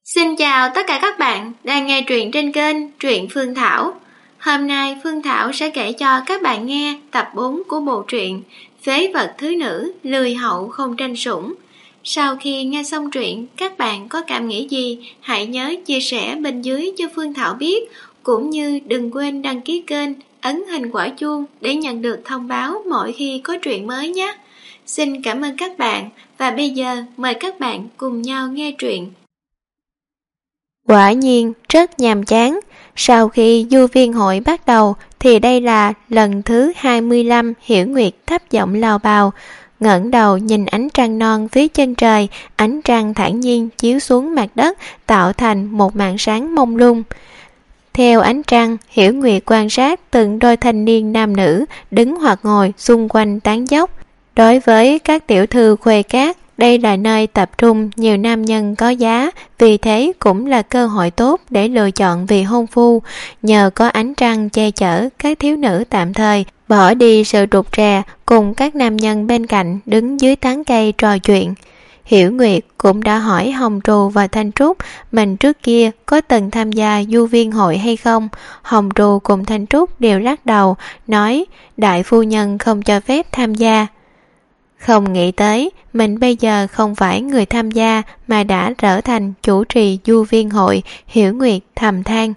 Xin chào tất cả các bạn đang nghe truyện trên kênh Truyện Phương Thảo. Hôm nay Phương Thảo sẽ kể cho các bạn nghe tập 4 của bộ truyện Phế vật thứ nữ, lười hậu không tranh sủng. Sau khi nghe xong truyện, các bạn có cảm nghĩ gì? Hãy nhớ chia sẻ bên dưới cho Phương Thảo biết, cũng như đừng quên đăng ký kênh, ấn hình quả chuông để nhận được thông báo mỗi khi có truyện mới nhé. Xin cảm ơn các bạn và bây giờ mời các bạn cùng nhau nghe truyện. Quả nhiên rất nhàm chán. Sau khi du viên hội bắt đầu thì đây là lần thứ 25 Hiểu Nguyệt thấp giọng lào bào, ngẩng đầu nhìn ánh trăng non phía chân trời. Ánh trăng thản nhiên chiếu xuống mặt đất, tạo thành một màn sáng mông lung. Theo ánh trăng, Hiểu Nguyệt quan sát từng đôi thanh niên nam nữ đứng hoặc ngồi xung quanh tán dốc. Đối với các tiểu thư Khuê Cát, đây là nơi tập trung nhiều nam nhân có giá, vì thế cũng là cơ hội tốt để lựa chọn vị hôn phu. Nhờ có ánh trăng che chở, các thiếu nữ tạm thời bỏ đi sự rụt rè, cùng các nam nhân bên cạnh đứng dưới tán cây trò chuyện. Hiểu Nguyệt cũng đã hỏi Hồng Trù và Thanh Trúc mình trước kia có từng tham gia du viên hội hay không. Hồng Trù cùng Thanh Trúc đều lắc đầu, nói đại phu nhân không cho phép tham gia. Không nghĩ tới mình bây giờ không phải người tham gia mà đã trở thành chủ trì du viên hội, Hiểu Nguyệt thầm than.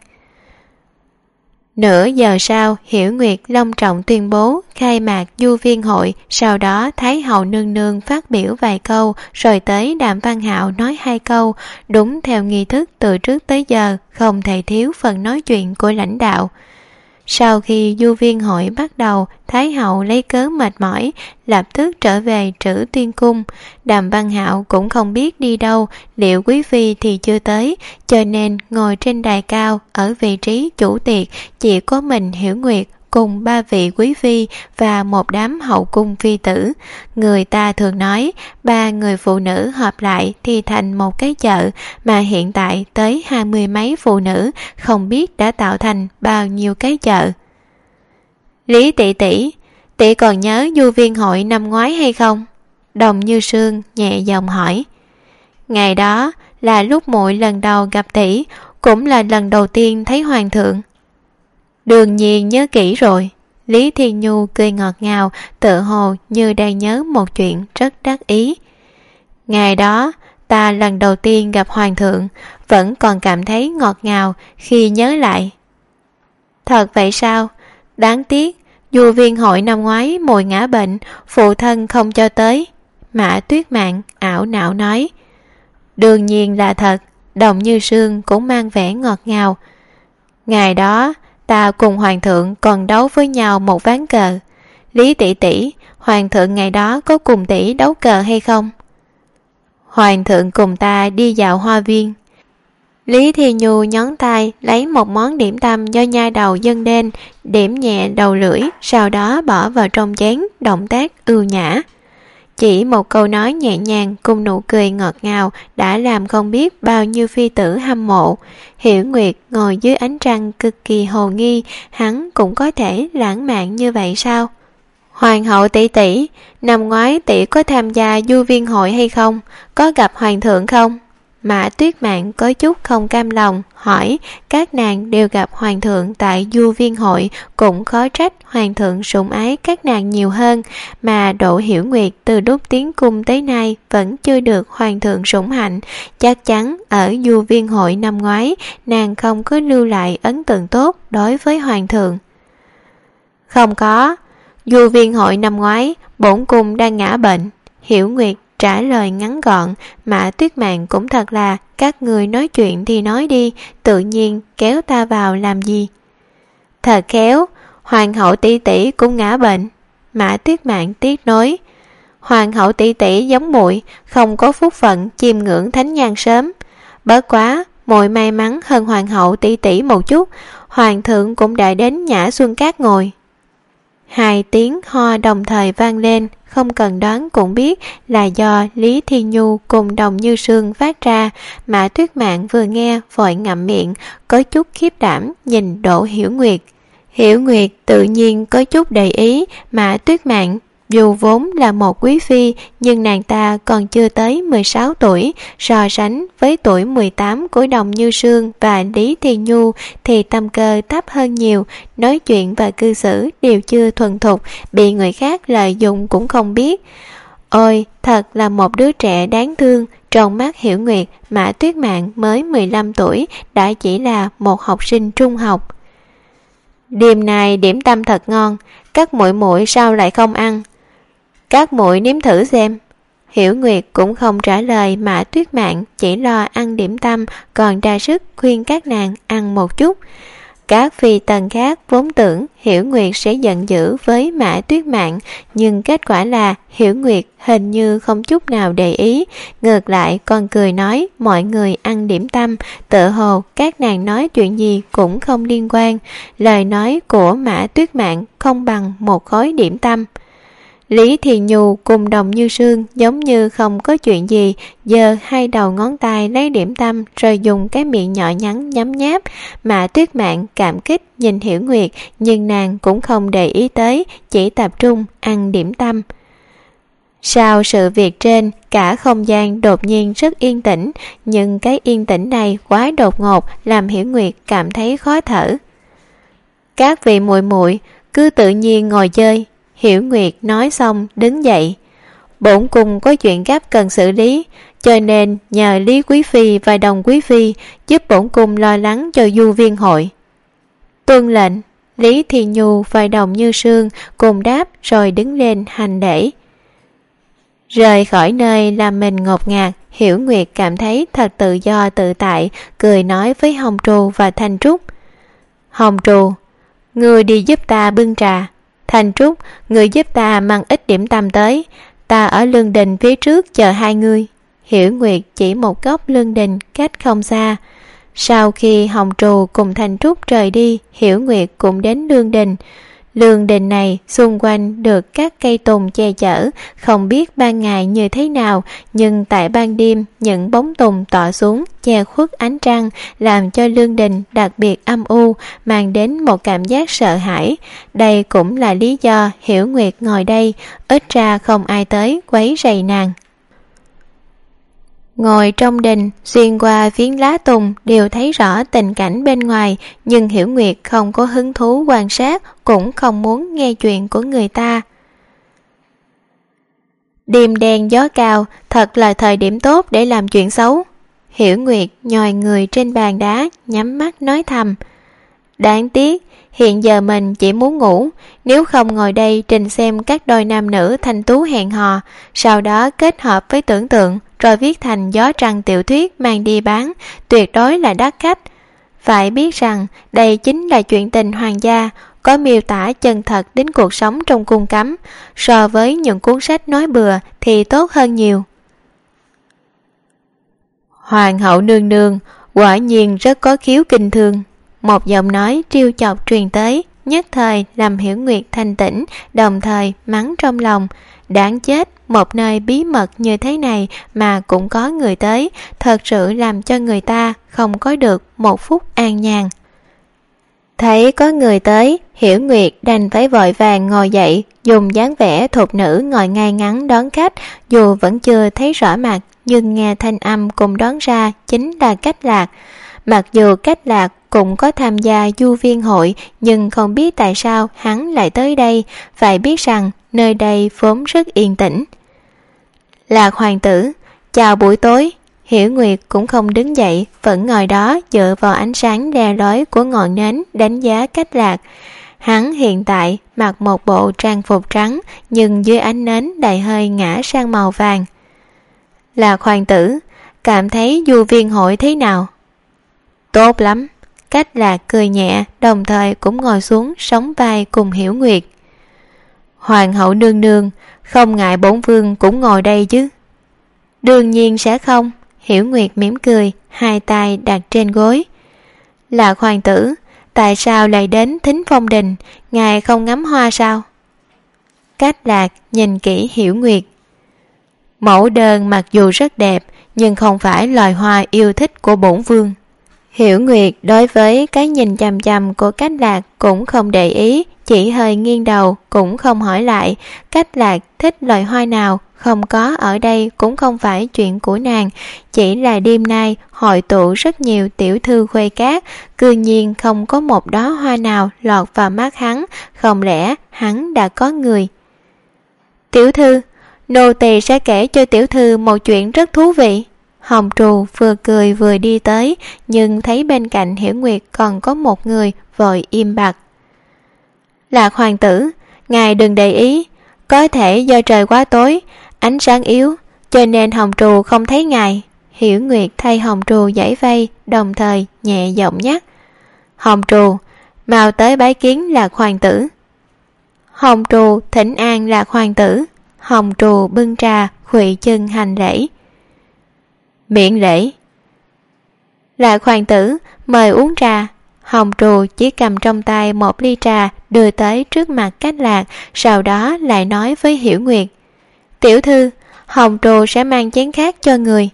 Nửa giờ sau, Hiểu Nguyệt long trọng tuyên bố khai mạc du viên hội, sau đó Thái hậu nương nương phát biểu vài câu, rồi tới Đàm Văn Hạo nói 2 câu, đúng theo nghi thức từ trước tới giờ, không thể thiếu phần nói chuyện của lãnh đạo. Sau khi du viên hội bắt đầu, Thái hậu lấy cớ mệt mỏi, lập tức trở về Trữ Tuyên cung. Đàm Văn Hạo cũng không biết đi đâu, liệu quý phi thì chưa tới, cho nên ngồi trên đài cao ở vị trí chủ tiệc, chỉ có mình Hiểu Nguyệt cùng 3 vị quý phi và một đám hậu cung phi tử. Người ta thường nói 3 người phụ nữ hợp lại thì thành một cái chợ, mà hiện tại tới 20 mấy phụ nữ, không biết đã tạo thành bao nhiêu cái chợ. Lý tỷ tỷ, tỷ còn nhớ du viên hội năm ngoái hay không? Đồng Như Sương nhẹ giọng hỏi. Ngày đó là lúc muội lần đầu gặp tỷ, cũng là lần đầu tiên thấy hoàng thượng. Đương nhiên nhớ kỹ rồi. Lý Thiên Nhu cười ngọt ngào, tự hồ như đang nhớ một chuyện rất đắc ý. Ngày đó ta lần đầu tiên gặp hoàng thượng, vẫn còn cảm thấy ngọt ngào khi nhớ lại. Thật vậy sao? Đáng tiếc du viên hội năm ngoái muội ngã bệnh, phụ thân không cho tới. Mã Tuyết Mạn ảo não nói. Đương nhiên là thật. Đồng Như Sương cũng mang vẻ ngọt ngào. Ngày đó ta cùng hoàng thượng còn đấu với nhau một ván cờ. Lý tỷ tỷ, hoàng thượng ngày đó có cùng tỷ đấu cờ hay không? Hoàng thượng cùng ta đi dạo hoa viên. Lý Thiên Nhu nhón tay lấy một món điểm tâm do nhai đầu dâng lên, điểm nhẹ đầu lưỡi, sau đó bỏ vào trong chén, động tác ưu nhã. Chỉ một câu nói nhẹ nhàng cùng nụ cười ngọt ngào đã làm không biết bao nhiêu phi tử hâm mộ. Hiểu Nguyệt ngồi dưới ánh trăng cực kỳ hồ nghi, hắn cũng có thể lãng mạn như vậy sao? Hoàng hậu tỷ tỷ, năm ngoái tỷ có tham gia du viên hội hay không? Có gặp hoàng thượng không? Mã Tuyết Mạn có chút không cam lòng, hỏi các nàng đều gặp hoàng thượng tại du viên hội, cũng khó trách hoàng thượng sủng ái các nàng nhiều hơn, mà Đỗ Hiểu Nguyệt từ lúc tiến cung tới nay vẫn chưa được hoàng thượng sủng hạnh, chắc chắn ở du viên hội năm ngoái nàng không có lưu lại ấn tượng tốt đối với hoàng thượng. Không có, du viên hội năm ngoái bổn cung đang ngã bệnh. Hiểu Nguyệt trả lời ngắn gọn. Mã Tuyết Mạn cũng thật là, các người nói chuyện thì nói đi, tự nhiên kéo ta vào làm gì? Thật khéo, hoàng hậu tỷ tỷ cũng ngã bệnh. Mã Tuyết Mạn tiếc nói. Hoàng hậu tỷ tỷ giống muội, không có phúc phận chiêm ngưỡng thánh nhan sớm. Bớt quá, muội may mắn hơn hoàng hậu tỷ tỷ một chút, hoàng thượng cũng đã đến Nhã Xuân Cát ngồi. 2 tiếng ho đồng thời vang lên, không cần đoán cũng biết là do Lý Thiên Nhu cùng Đồng Như Sương phát ra. Mã Tuyết Mạn vừa nghe vội ngậm miệng, có chút khiếp đảm nhìn Đỗ Hiểu Nguyệt. Hiểu Nguyệt tự nhiên có chút để ý Mã Tuyết Mạn, Dù vốn là một quý phi, nhưng nàng ta còn chưa tới 16 tuổi, so sánh với tuổi 18 của Đồng Như Sương và Lý Thiên Nhu thì tâm cơ thấp hơn nhiều, nói chuyện và cư xử đều chưa thuần thục, bị người khác lợi dụng cũng không biết. Ôi, thật là một đứa trẻ đáng thương. Trong mắt Hiểu Nguyệt, Mã Tuyết Mạn mới 15 tuổi đã chỉ là một học sinh trung học. Đêm nay điểm tâm thật ngon, các muội muội sao lại không ăn? Các muội nếm thử xem. Hiểu Nguyệt cũng không trả lời Mã Tuyết Mạn, chỉ lo ăn điểm tâm, còn ra sức khuyên các nàng ăn một chút. Các phi tần khác vốn tưởng Hiểu Nguyệt sẽ giận dữ với Mã Tuyết Mạn, nhưng kết quả là Hiểu Nguyệt hình như không chút nào để ý, ngược lại còn cười nói mọi người ăn điểm tâm, tựa hồ các nàng nói chuyện gì cũng không liên quan, lời nói của Mã Tuyết Mạn không bằng một khối điểm tâm. Lý Thì Nhu cùng Đồng Như Sương giống như không có chuyện gì, giơ hai đầu ngón tay lấy điểm tâm rồi dùng cái miệng nhỏ nhắn nhấm nháp. Mã Tuyết Mạn cảm kích nhìn Hiểu Nguyệt, nhưng nàng cũng không để ý tới, chỉ tập trung ăn điểm tâm. Sau sự việc trên, cả không gian đột nhiên rất yên tĩnh, nhưng cái yên tĩnh này quá đột ngột làm Hiểu Nguyệt cảm thấy khó thở. Các vị muội muội cứ tự nhiên ngồi chơi. Hiểu Nguyệt nói xong đứng dậy. Bổn cung có chuyện gấp cần xử lý, cho nên nhờ Lý Quý Phi và Đồng Quý Phi giúp bổn cung lo lắng cho Du Viên hội. Tuân lệnh. Lý Thì Nhu và Đồng Như Sương cùng đáp rồi đứng lên hành lễ. Rời khỏi nơi làm mình ngột ngạt, Hiểu Nguyệt cảm thấy thật tự do tự tại, cười nói với Hồng Trù và Thanh Trúc. Hồng Trù, ngươi đi giúp ta bưng trà. Thanh Trúc, người giúp ta mang ít điểm tâm tới, ta ở lương đình phía trước chờ hai người. Hiểu Nguyệt chỉ một góc lương đình cách không xa. Sau khi Hồng Trù cùng Thanh Trúc rời đi, Hiểu Nguyệt cũng đến lương đình. Lương đình này xung quanh được các cây tùng che chở, không biết ban ngày như thế nào, nhưng tại ban đêm những bóng tùng tỏa xuống che khuất ánh trăng, làm cho lương đình đặc biệt âm u, mang đến một cảm giác sợ hãi. Đây cũng là lý do Hiểu Nguyệt ngồi đây, ít ra không ai tới quấy rầy nàng. Ngồi trong đình, xuyên qua phiến lá tùng đều thấy rõ tình cảnh bên ngoài, nhưng Hiểu Nguyệt không có hứng thú quan sát, cũng không muốn nghe chuyện của người ta. Đêm đen gió cao, thật là thời điểm tốt để làm chuyện xấu. Hiểu Nguyệt nhòi người trên bàn đá, nhắm mắt nói thầm. Đáng tiếc, hiện giờ mình chỉ muốn ngủ, nếu không ngồi đây trình xem các đôi nam nữ thanh tú hẹn hò, sau đó kết hợp với tưởng tượng, rồi viết thành gió trăng tiểu thuyết mang đi bán, tuyệt đối là đắt khách. Phải biết rằng đây chính là chuyện tình hoàng gia, có miêu tả chân thật đến cuộc sống trong cung cấm, so với những cuốn sách nói bừa thì tốt hơn nhiều. Hoàng hậu nương nương quả nhiên rất có khiếu kinh thương. Một giọng nói trêu chọc truyền tới, nhất thời làm Hiểu Nguyệt thanh tĩnh, đồng thời mắng trong lòng. Đáng chết, một nơi bí mật như thế này mà cũng có người tới, thật sự làm cho người ta không có được một phút an nhàn. Thấy có người tới, Hiểu Nguyệt đành phải vội vàng ngồi dậy, dùng dáng vẻ thục nữ ngồi ngay ngắn đón khách, dù vẫn chưa thấy rõ mặt, nhưng nghe thanh âm cùng đón ra chính là Cách Lạc. Mặc dù Cách Lạc cũng có tham gia Du Viên hội, nhưng không biết tại sao hắn lại tới đây, phải biết rằng nơi đây vốn rất yên tĩnh. Lạc hoàng tử, chào buổi tối. Hiểu Nguyệt cũng không đứng dậy, vẫn ngồi đó dựa vào ánh sáng le lói của ngọn nến đánh giá Cách Lạc. Hắn hiện tại mặc một bộ trang phục trắng, nhưng dưới ánh nến đầy hơi ngã sang màu vàng. Lạc hoàng tử, cảm thấy Du Viên hội thế nào? Tốt lắm. Cách Lạc cười nhẹ, đồng thời cũng ngồi xuống sóng vai cùng Hiểu Nguyệt. Hoàng hậu nương nương, không ngại bổn vương cũng ngồi đây chứ? Đương nhiên sẽ không. Hiểu Nguyệt mỉm cười, hai tay đặt trên gối. Lạc hoàng tử, tại sao lại đến Thính Phong Đình? Ngài không ngắm hoa sao? Cách Lạc nhìn kỹ Hiểu Nguyệt. Mẫu đơn mặc dù rất đẹp, nhưng không phải loài hoa yêu thích của bổn vương. Hiểu Nguyệt đối với cái nhìn chằm chằm của Cách Lạc cũng không để ý, chỉ hơi nghiêng đầu cũng không hỏi lại. Cách Lạc thích loại hoa nào không có ở đây cũng không phải chuyện của nàng, chỉ là đêm nay hội tụ rất nhiều tiểu thư khuê cát, cư nhiên không có một đóa hoa nào lọt vào mắt hắn, không lẽ hắn đã có người? Tiểu thư, nô tỳ sẽ kể cho tiểu thư một chuyện rất thú vị. Hồng Trù vừa cười vừa đi tới, nhưng thấy bên cạnh Hiểu Nguyệt còn có một người, vội im bặt. Lạc hoàng tử, ngài đừng để ý, có thể do trời quá tối, ánh sáng yếu, cho nên Hồng Trù không thấy ngài. Hiểu Nguyệt thay Hồng Trù giải vây, đồng thời nhẹ giọng nhắc. Hồng Trù, mau tới bái kiến Lạc hoàng tử. Hồng Trù thỉnh an Lạc hoàng tử. Hồng Trù bưng trà, khuỵu chân hành lễ. Miễn lễ. Lạc hoàng tử, mời uống trà. Hồng Trù chỉ cầm trong tay một ly trà đưa tới trước mặt Cách Lạc, sau đó lại nói với Hiểu Nguyệt. Tiểu thư, Hồng Trù sẽ mang chén khác cho người.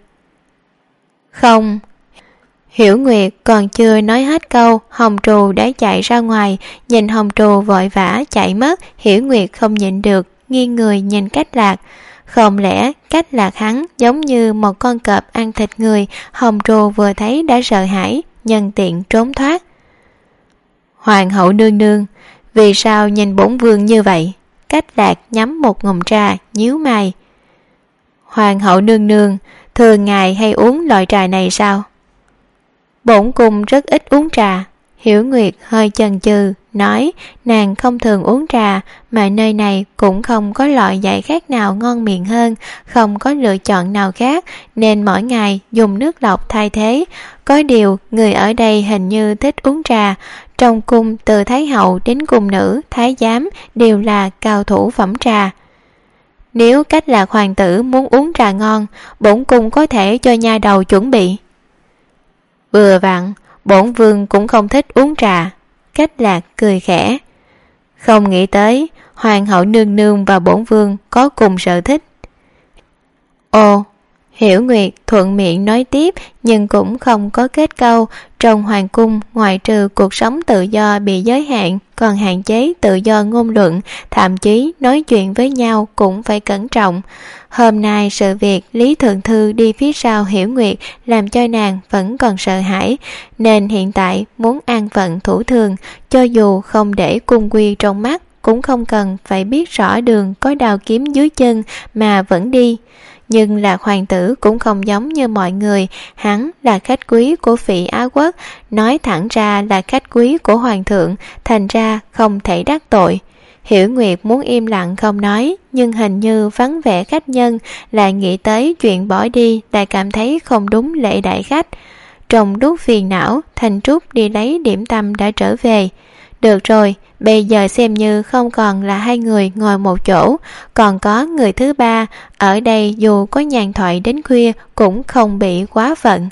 Không. Hiểu Nguyệt còn chưa nói hết câu, Hồng Trù đã chạy ra ngoài. Nhìn Hồng Trù vội vã chạy mất, Hiểu Nguyệt không nhịn được, nghiêng người nhìn Cách Lạc. Không lẽ Cách Lạc hắn giống như một con cọp ăn thịt người? Hồng Trù vừa thấy đã sợ hãi, nhân tiện trốn thoát. Hoàng hậu nương nương, vì sao nhìn bổn vương như vậy? Cách Lạc nhắm một ngụm trà, nhíu mày. Hoàng hậu nương nương, thường ngài hay uống loại trà này sao? Bổn cung rất ít uống trà. Hiểu Nguyệt hơi chần chừ, nói nàng không thường uống trà, mà nơi này cũng không có loại giải khác nào ngon miệng hơn, không có lựa chọn nào khác, nên mỗi ngày dùng nước lọc thay thế. Có điều, người ở đây hình như thích uống trà. Trong cung từ thái hậu đến cung nữ, thái giám đều là cao thủ phẩm trà. Nếu Cách Lạc hoàng tử muốn uống trà ngon, bổn cung có thể cho nha đầu chuẩn bị. Vừa vặn, bổn vương cũng không thích uống trà. Cách Lạc cười khẽ. Không nghĩ tới hoàng hậu nương nương và bổn vương có cùng sở thích. Ồ. Hiểu Nguyệt thuận miệng nói tiếp, nhưng cũng không có kết câu. Trong hoàng cung, ngoại trừ cuộc sống tự do bị giới hạn, còn hạn chế tự do ngôn luận, thậm chí nói chuyện với nhau cũng phải cẩn trọng. Hôm nay sự việc Lý Thượng Thư đi phía sau Hiểu Nguyệt làm cho nàng vẫn còn sợ hãi, nên hiện tại muốn an phận thủ thường, cho dù không để cung quy trong mắt, cũng không cần phải biết rõ đường có đào kiếm dưới chân mà vẫn đi. Nhưng Lạc hoàng tử cũng không giống như mọi người, hắn là khách quý của Phỉ Á Quốc, nói thẳng ra là khách quý của hoàng thượng, thành ra không thể đắc tội. Hiểu Nguyệt muốn im lặng không nói, nhưng hình như vắng vẻ khách nhân, lại nghĩ tới chuyện bỏ đi, lại cảm thấy không đúng lễ đại khách. Trong lúc phiền não, Thanh Trúc đi lấy điểm tâm đã trở về. Được rồi, bây giờ xem như không còn là hai người ngồi một chỗ, còn có người thứ ba, ở đây dù có nhàn thoại đến khuya cũng không bị quá phận.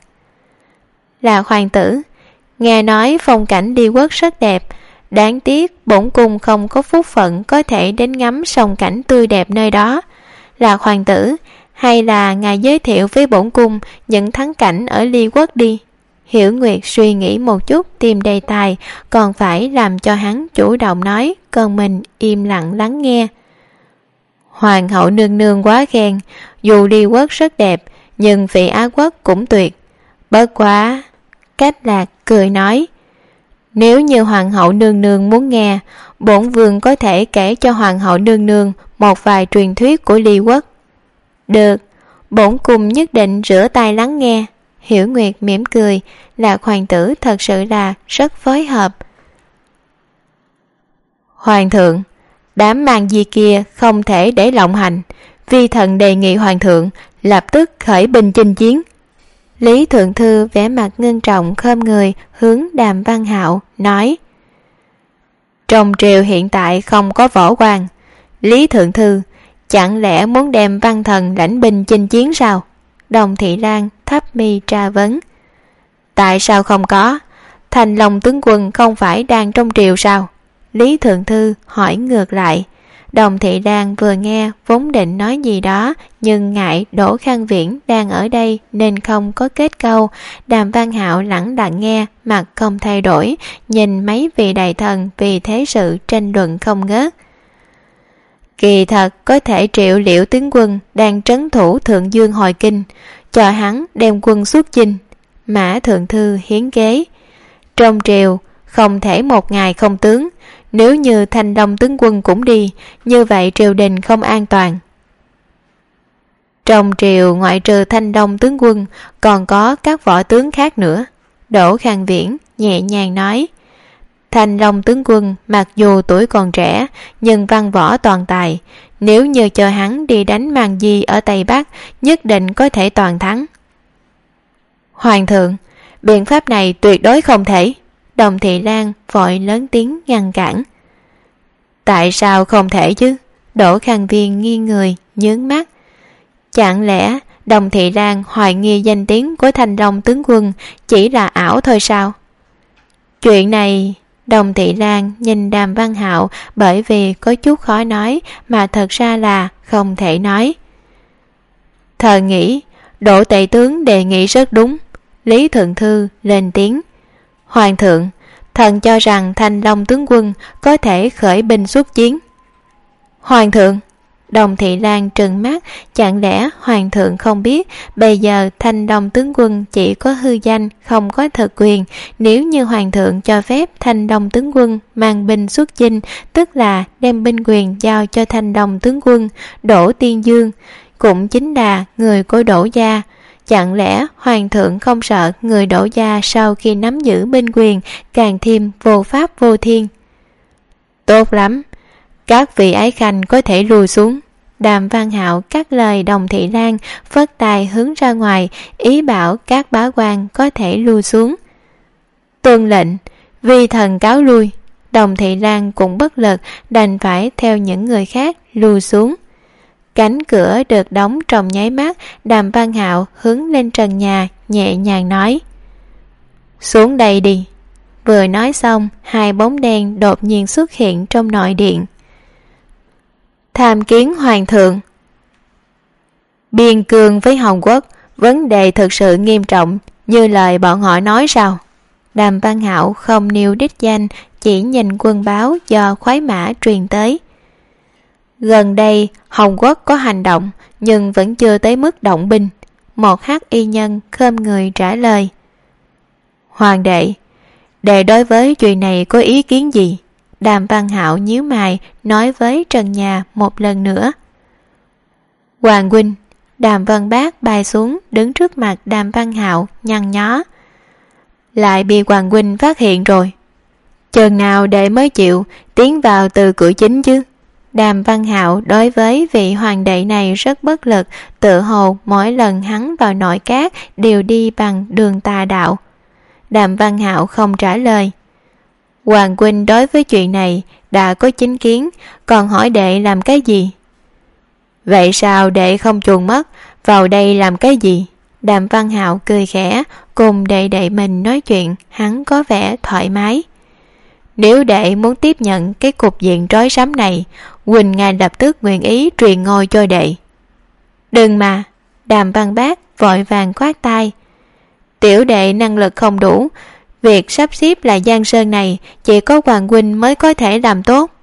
Là hoàng tử, nghe nói phong cảnh Ly Quốc rất đẹp, đáng tiếc bổn cung không có phúc phận có thể đến ngắm song cảnh tươi đẹp nơi đó. Là hoàng tử, hay là ngài giới thiệu với bổn cung những thắng cảnh ở Ly Quốc đi. Hiểu Nguyệt suy nghĩ một chút tìm đề tài, còn phải làm cho hắn chủ động nói, còn mình im lặng lắng nghe. Hoàng hậu nương nương quá khen, dù Ly Quốc rất đẹp, nhưng Phỉ Á Quốc cũng tuyệt. Bất quá. Cách Lạc cười nói, nếu như hoàng hậu nương nương muốn nghe, bổn vương có thể kể cho hoàng hậu nương nương một vài truyền thuyết của Ly Quốc. Được, bổn cung nhất định rửa tay lắng nghe. Hiểu Nguyệt mỉm cười, Lạc hoàng tử thật sự là rất phối hợp. Hoàng thượng, đám mang di kia không thể để lộng hành, vi thần đề nghị hoàng thượng lập tức khởi binh chinh chiến. Lý Thượng Thư vẻ mặt ngưng trọng khom người hướng Đàm Văn Hạo nói, trong triều hiện tại không có võ quan, Lý Thượng Thư chẳng lẽ muốn đem văn thần lãnh binh chinh chiến sao? Đồng Thị Lan thấp mi tra vấn. Tại sao không có? Thành Long tướng quân không phải đang trong triều sao? Lý Thượng Thư hỏi ngược lại. Đồng Thị Lan vừa nghe vốn định nói gì đó, nhưng ngại Đỗ Khang Viễn đang ở đây nên không có kết câu. Đàm Văn Hạo lẳng lặng nghe, mặt không thay đổi, nhìn mấy vị đại thần vì thế sự tranh luận không ngớt. Kỳ thật có thể triệu Liễu tướng quân đang trấn thủ Thượng Dương hồi kinh, cho hắn đem quân xuất chinh. Mã Thượng Thư hiến kế. Trong triều không thể một ngày không tướng, nếu như Thanh Long tướng quân cũng đi, như vậy triều đình không an toàn. Trong triều ngoại trừ Thanh Long tướng quân còn có các võ tướng khác nữa. Đỗ Khang Viễn nhẹ nhàng nói. Thanh Long tướng quân mặc dù tuổi còn trẻ nhưng văn võ toàn tài, nếu như cho hắn đi đánh Màn Di ở Tây Bắc, nhất định có thể toàn thắng. Hoàng thượng, biện pháp này tuyệt đối không thể. Đồng Thị Lan vội lớn tiếng ngăn cản. Tại sao không thể chứ? Đỗ Khang Viên nghiêng người nhướng mắt. Chẳng lẽ Đồng Thị Lan hoài nghi danh tiếng của Thanh Long tướng quân chỉ là ảo thôi sao? Chuyện này... Đồng Thị Lan nhìn Đàm Văn Hạo bởi vì có chút khó nói mà thật ra là không thể nói. Thần nghĩ Đỗ Tể tướng đề nghị rất đúng. Lý Thượng Thư lên tiếng. Hoàng thượng, thần cho rằng Thanh Long tướng quân có thể khởi binh xuất chiến. Hoàng thượng, Đồng Thị Lan trừng mắt, chẳng lẽ hoàng thượng không biết bây giờ Thanh Long tướng quân chỉ có hư danh, không có thực quyền. Nếu như hoàng thượng cho phép Thanh Long tướng quân mang binh xuất chinh, tức là đem binh quyền giao cho Thanh Long tướng quân Đỗ Tiên Dương, cũng chính là người của Đỗ gia. Chẳng lẽ hoàng thượng không sợ người Đỗ gia sau khi nắm giữ binh quyền càng thêm vô pháp vô thiên? Tốt lắm, các vị ái khanh có thể lùi xuống. Đàm Văn Hạo cắt lời Đồng Thị Lan, phất tay hướng ra ngoài, ý bảo các bá quan có thể lùi xuống. Tuân lệnh, vi thần cáo lui. Đồng Thị Lan cũng bất lực, đành phải theo những người khác lùi xuống. Cánh cửa được đóng trong nháy mắt, Đàm Văn Hạo hướng lên trần nhà, nhẹ nhàng nói. Xuống đây đi. Vừa nói xong, hai bóng đen đột nhiên xuất hiện trong nội điện. Tham kiến hoàng thượng. Biên cương với Hồng Quốc, vấn đề thực sự nghiêm trọng như lời bọn họ nói sao? Đàm Văn Hạo không nêu đích danh, chỉ nhìn quân báo do khoái mã truyền tới. Gần đây Hồng Quốc có hành động nhưng vẫn chưa tới mức động binh. Một hắc y nhân khom người trả lời. Hoàng đệ, đệ đối với chuyện này có ý kiến gì? Đàm Văn Hạo nhíu mày nói với trần nhà một lần nữa. Hoàng huynh. Đàm Văn Bác bay xuống đứng trước mặt Đàm Văn Hạo nhăn nhó. Lại bị hoàng huynh phát hiện rồi. Chừng nào đệ mới chịu tiến vào từ cửa chính chứ? Đàm Văn Hạo đối với vị hoàng đệ này rất bất lực, tự hồ mỗi lần hắn vào nội các đều đi bằng đường tà đạo. Đàm Văn Hạo không trả lời. Hoàng huynh đối với chuyện này đã có chính kiến, còn hỏi đệ làm cái gì? Vậy sao đệ không chuồn mất, vào đây làm cái gì? Đàm Văn Hạo cười khẽ, cùng đệ đệ mình nói chuyện, hắn có vẻ thoải mái. Nếu đệ muốn tiếp nhận cái cục diện rối rắm này, huynh ngay lập tức nguyện ý truyền ngôi cho đệ. Đừng mà. Đàm Văn Bác vội vàng khoát tay. Tiểu đệ năng lực không đủ, việc sắp xếp lại Giang Sơn này chỉ có hoàng huynh mới có thể làm tốt.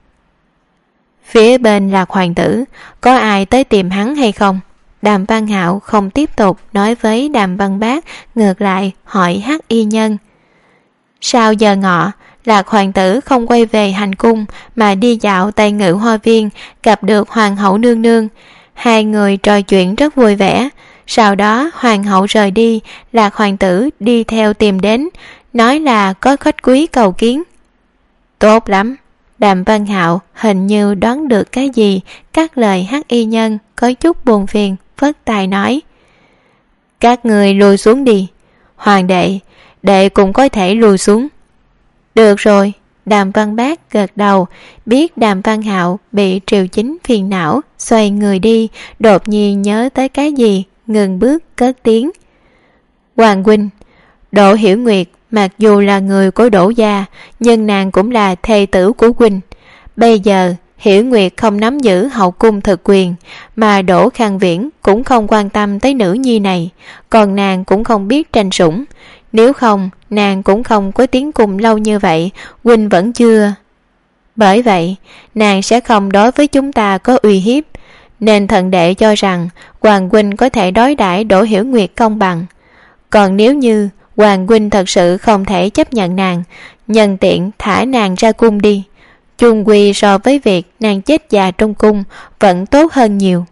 Phía bên Lạc hoàng tử, có ai tới tìm hắn hay không? Đàm Văn Hạo không tiếp tục nói với Đàm Văn Bác, ngược lại hỏi hắc y nhân. Sau giờ ngọ, Lạc hoàng tử không quay về hành cung mà đi dạo tại Ngự Hoa Viên, gặp được hoàng hậu nương nương. Hai người trò chuyện rất vui vẻ. Sau đó hoàng hậu rời đi, Lạc hoàng tử đi theo tìm đến, nói là có khách quý cầu kiến. Tốt lắm. Đàm Văn Hạo hình như đoán được cái gì, các lời hắc y nhân có chút buồn phiền, phất tay nói. Các người lùi xuống đi. Hoàng đệ, đệ cũng có thể lùi xuống. Được rồi. Đàm Văn Bác gật đầu, biết Đàm Văn Hạo bị triều chính phiền não, xoay người đi, đột nhiên nhớ tới cái gì, ngừng bước cất tiếng. Hoàng huynh, Đỗ Hiểu Nguyệt mặc dù là người của Đỗ gia, nhưng nàng cũng là thê tử của huynh. Bây giờ Hiểu Nguyệt không nắm giữ hậu cung thực quyền, mà Đỗ Khang Viễn cũng không quan tâm tới nữ nhi này, còn nàng cũng không biết tranh sủng. Nếu không, nàng cũng không có tiến cung lâu như vậy, huynh vẫn chưa. Bởi vậy, nàng sẽ không đối với chúng ta có uy hiếp, nên thần đệ cho rằng Hoàng huynh có thể đối đãi Đỗ Hiểu Nguyệt công bằng. Còn nếu như Hoàng huynh thật sự không thể chấp nhận nàng, nhân tiện thả nàng ra cung đi, chung quy so với việc nàng chết già trong cung vẫn tốt hơn nhiều.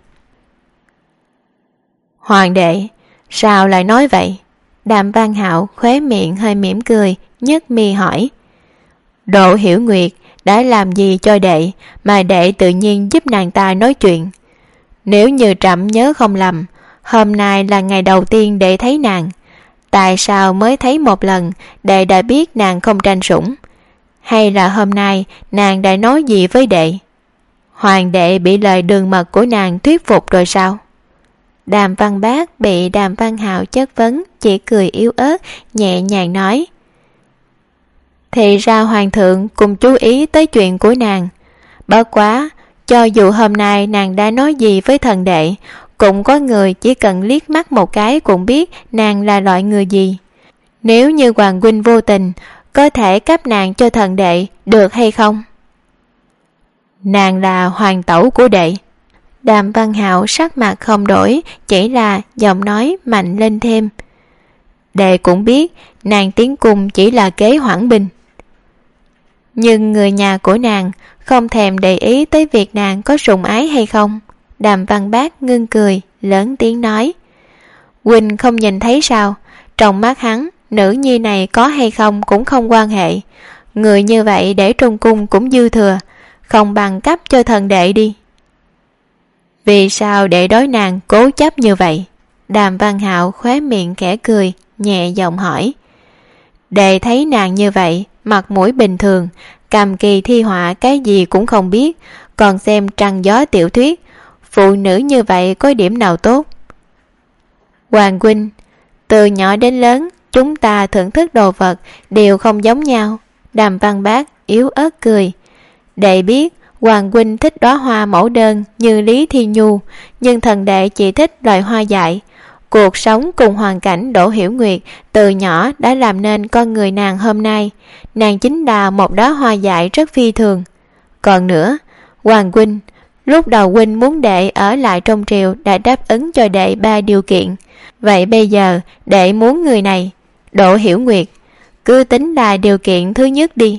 Hoàng đệ, sao lại nói vậy? Đàm Văn Hạo khóe miệng hơi mỉm cười, nhấc mi hỏi. Đỗ Hiểu Nguyệt đã làm gì cho đệ mà đệ tự nhiên giúp nàng ta nói chuyện? Nếu như trẫm nhớ không lầm, hôm nay là ngày đầu tiên đệ thấy nàng. Tại sao mới thấy một lần đệ đã biết nàng không tranh sủng? Hay là hôm nay nàng đã nói gì với đệ? Hoàng đệ bị lời đường mật của nàng thuyết phục rồi sao? Đàm Văn Bác bị Đàm Văn Hạo chất vấn, chỉ cười yếu ớt, nhẹ nhàng nói. Thì ra hoàng thượng cùng chú ý tới chuyện của nàng. Bất quá, cho dù hôm nay nàng đã nói gì với thần đệ, cũng có người chỉ cần liếc mắt một cái cũng biết nàng là loại người gì. Nếu như Hoàng huynh vô tình, có thể cấp nàng cho thần đệ được hay không? Nàng là hoàng tẩu của đệ. Đàm Văn Hạo sắc mặt không đổi, chỉ là giọng nói mạnh lên thêm. Đệ cũng biết nàng tiến cung chỉ là kế hoãn binh. Nhưng người nhà của nàng không thèm để ý tới việc nàng có sủng ái hay không. Đàm Văn Bác ngưng cười, lớn tiếng nói. Huynh không nhìn thấy sao? Trong mắt hắn, nữ nhi này có hay không cũng không quan hệ. Người như vậy để trong cung cũng dư thừa, không bằng cấp cho thần đệ đi. Vì sao đệ đối nàng cố chấp như vậy? Đàm Văn Hạo khóe miệng khẽ cười, nhẹ giọng hỏi. Đệ thấy nàng như vậy, mặt mũi bình thường, cầm kỳ thi họa cái gì cũng không biết, còn xem trăng gió tiểu thuyết. Phụ nữ như vậy có điểm nào tốt? Hoàng huynh, từ nhỏ đến lớn, chúng ta thưởng thức đồ vật đều không giống nhau. Đàm Văn Bác yếu ớt cười. Đệ biết Hoàng huynh thích đóa hoa mẫu đơn như Lý Thi Nhu, nhưng thần đệ chỉ thích loài hoa dại. Cuộc sống cùng hoàn cảnh Đỗ Hiểu Nguyệt từ nhỏ đã làm nên con người nàng hôm nay. Nàng chính là một đóa hoa dại rất phi thường. Còn nữa, Hoàng huynh, lúc đầu huynh muốn đệ ở lại trong triều đã đáp ứng cho đệ 3 điều kiện. Vậy bây giờ đệ muốn người này, Đỗ Hiểu Nguyệt, cứ tính là điều kiện thứ nhất đi.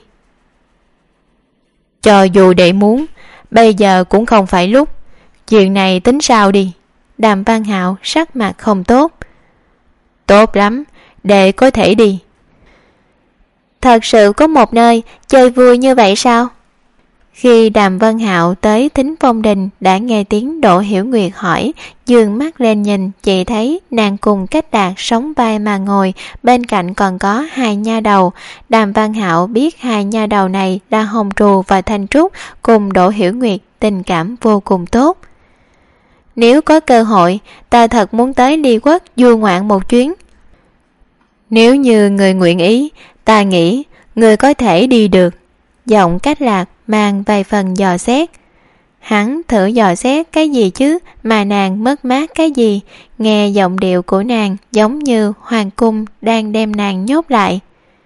Cho dù đệ muốn, bây giờ cũng không phải lúc. Chuyện này tính sao đi? Đàm Văn Hạo sắc mặt không tốt. Tốt lắm, đệ có thể đi. Thật sự có một nơi chơi vui như vậy sao? Khi Đàm Văn Hạo tới Thính Phong Đình đã nghe tiếng Đỗ Hiểu Nguyệt hỏi, dương mắt lên nhìn, chỉ thấy nàng cùng Cách Đạt sóng vai mà ngồi, bên cạnh còn có 2 nha đầu. Đàm Văn Hạo biết 2 nha đầu này là Hồng Trù và Thanh Trúc, cùng Đỗ Hiểu Nguyệt tình cảm vô cùng tốt. Nếu có cơ hội, ta thật muốn tới Ly Quốc du ngoạn một chuyến. Nếu như người nguyện ý, ta nghĩ người có thể đi được. Giọng Cách Lạc mang vài phần dò xét. Hắn thử dò xét cái gì chứ mà nàng mất mát cái gì? Nghe giọng điệu của nàng giống như hoàng cung đang đem nàng nhốt lại.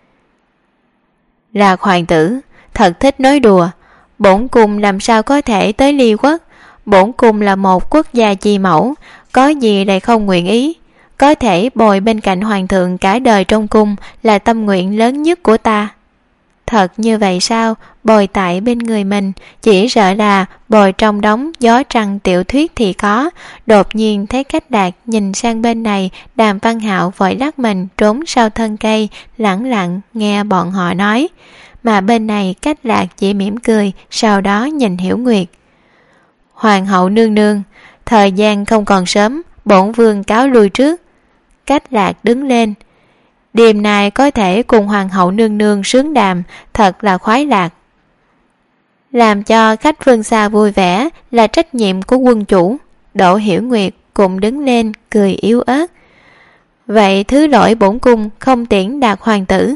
Lạc hoàng tử thật thích nói đùa. Bổn cung làm sao có thể tới Ly Quốc? Bổn cung là một quốc gia chi mẫu, có gì lại không nguyện ý. Có thể bồi bên cạnh hoàng thượng cả đời trong cung là tâm nguyện lớn nhất của ta. Thật như vậy sao? Bồi tại bên người mình, chỉ sợ là bồi trong đống gió trăng tiểu thuyết thì có. Đột nhiên thấy Cách Đạt nhìn sang bên này, Đàm Văn Hạo vội lắc mình trốn sau thân cây, lẳng lặng nghe bọn họ nói. Mà bên này Cách Lạc chỉ mỉm cười, sau đó nhìn Hiểu Nguyệt. Hoàng hậu nương nương, thời gian không còn sớm, bổn vương cáo lui trước. Cách Lạc đứng lên. Đêm nay có thể cùng hoàng hậu nương nương sướng đàm, thật là khoái lạc. Làm cho khách phương xa vui vẻ là trách nhiệm của quân chủ. Đỗ Hiểu Nguyệt cũng đứng lên cười yếu ớt. Vậy thứ lỗi bổn cung không tiễn Đạt hoàng tử.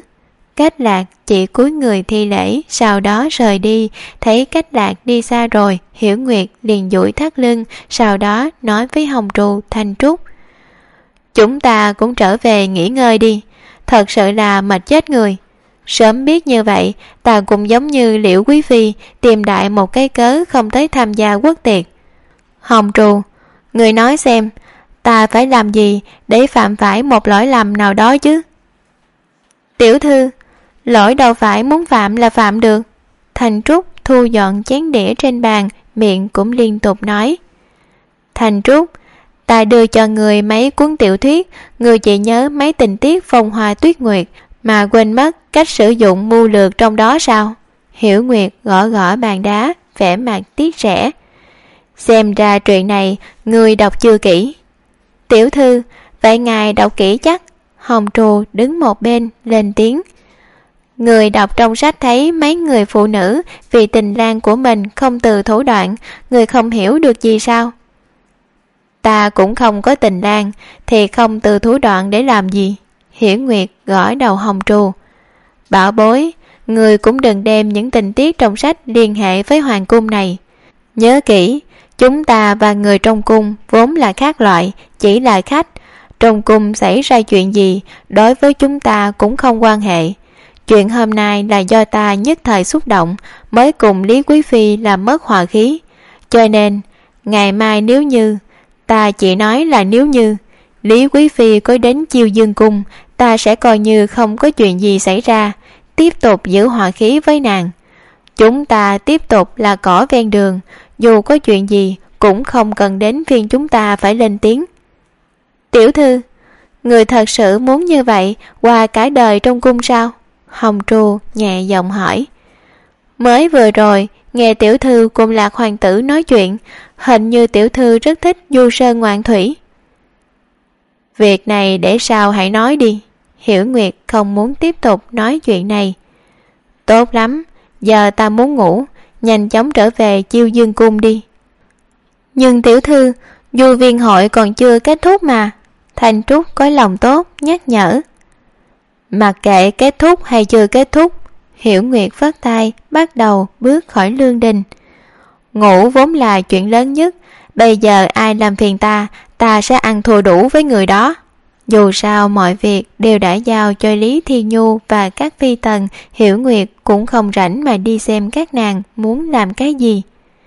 Cách Lạc chỉ cúi người thi lễ, sau đó rời đi. Thấy Cách Lạc đi xa rồi, Hiểu Nguyệt liền duỗi thắt lưng, sau đó nói với Hồng Trù, Thanh Trúc: chúng ta cũng trở về nghỉ ngơi đi, thật sự là mệt chết người. Sớm biết như vậy, ta cũng giống như Liễu quý phi, tìm đại một cái cớ không tới tham gia quốc tiệc. Hồng Trù, người nói xem, ta phải làm gì để phạm phải một lỗi lầm nào đó chứ? Tiểu thư, lỗi đâu phải muốn phạm là phạm được. Thanh Trúc thu dọn chén đĩa trên bàn, miệng cũng liên tục nói: Thanh Trúc, ta đưa cho người mấy cuốn tiểu thuyết, người chỉ nhớ mấy tình tiết phong hoa tuyết nguyệt mà quên mất cách sử dụng mưu lược trong đó sao? Hiểu Nguyệt gõ gõ bàn đá, vẻ mặt tiếc rẻ. Xem ra chuyện này người đọc chưa kỹ. Tiểu thư, vậy ngài đọc kỹ chắc? Hồng Trù đứng một bên lên tiếng: người đọc trong sách thấy mấy người phụ nữ vì tình lang của mình không từ thủ đoạn, người không hiểu được gì sao? Ta cũng không có tình lang, thì không từ thủ đoạn để làm gì? Hiểu Nguyệt gõ đầu Hồng Trù. Bảo bối, người cũng đừng đem những tình tiết trong sách liên hệ với hoàng cung này. Nhớ kỹ, chúng ta và người trong cung vốn là khác loại, chỉ là khách. Trong cung xảy ra chuyện gì, đối với chúng ta cũng không quan hệ. Chuyện hôm nay là do ta nhất thời xúc động, mới cùng Lý quý phi làm mất hòa khí. Cho nên, ngày mai nếu như, ta chỉ nói là nếu như, Lý quý phi có đến Chiêu Dương cung, ta sẽ coi như không có chuyện gì xảy ra, tiếp tục giữ hòa khí với nàng. Chúng ta tiếp tục là cỏ ven đường, dù có chuyện gì cũng không cần đến phiên chúng ta phải lên tiếng. Tiểu thư, người thật sự muốn như vậy qua cả đời trong cung sao? Hồng Trù nhẹ giọng hỏi. Mới vừa rồi nghe tiểu thư cùng Lạc hoàng tử nói chuyện, hình như tiểu thư rất thích du sơn ngoạn thủy. Việc này để sau hãy nói đi. Hiểu Nguyệt không muốn tiếp tục nói chuyện này. Tốt lắm, giờ ta muốn ngủ, nhanh chóng trở về Chiêu Dương cung đi. Nhưng tiểu thư, du viên hội còn chưa kết thúc mà. Thanh Trúc có lòng tốt nhắc nhở. Mặc kệ kết thúc hay chưa kết thúc, Hiểu Nguyệt phất tay bắt đầu bước khỏi lương đình. Ngủ vốn là chuyện lớn nhất, bây giờ ai làm phiền ta, ta sẽ ăn thua đủ với người đó. Dù sao mọi việc đều đã giao cho Lý Thi Nhu và các phi tần, Hiểu Nguyệt cũng không rảnh mà đi xem các nàng muốn làm cái gì.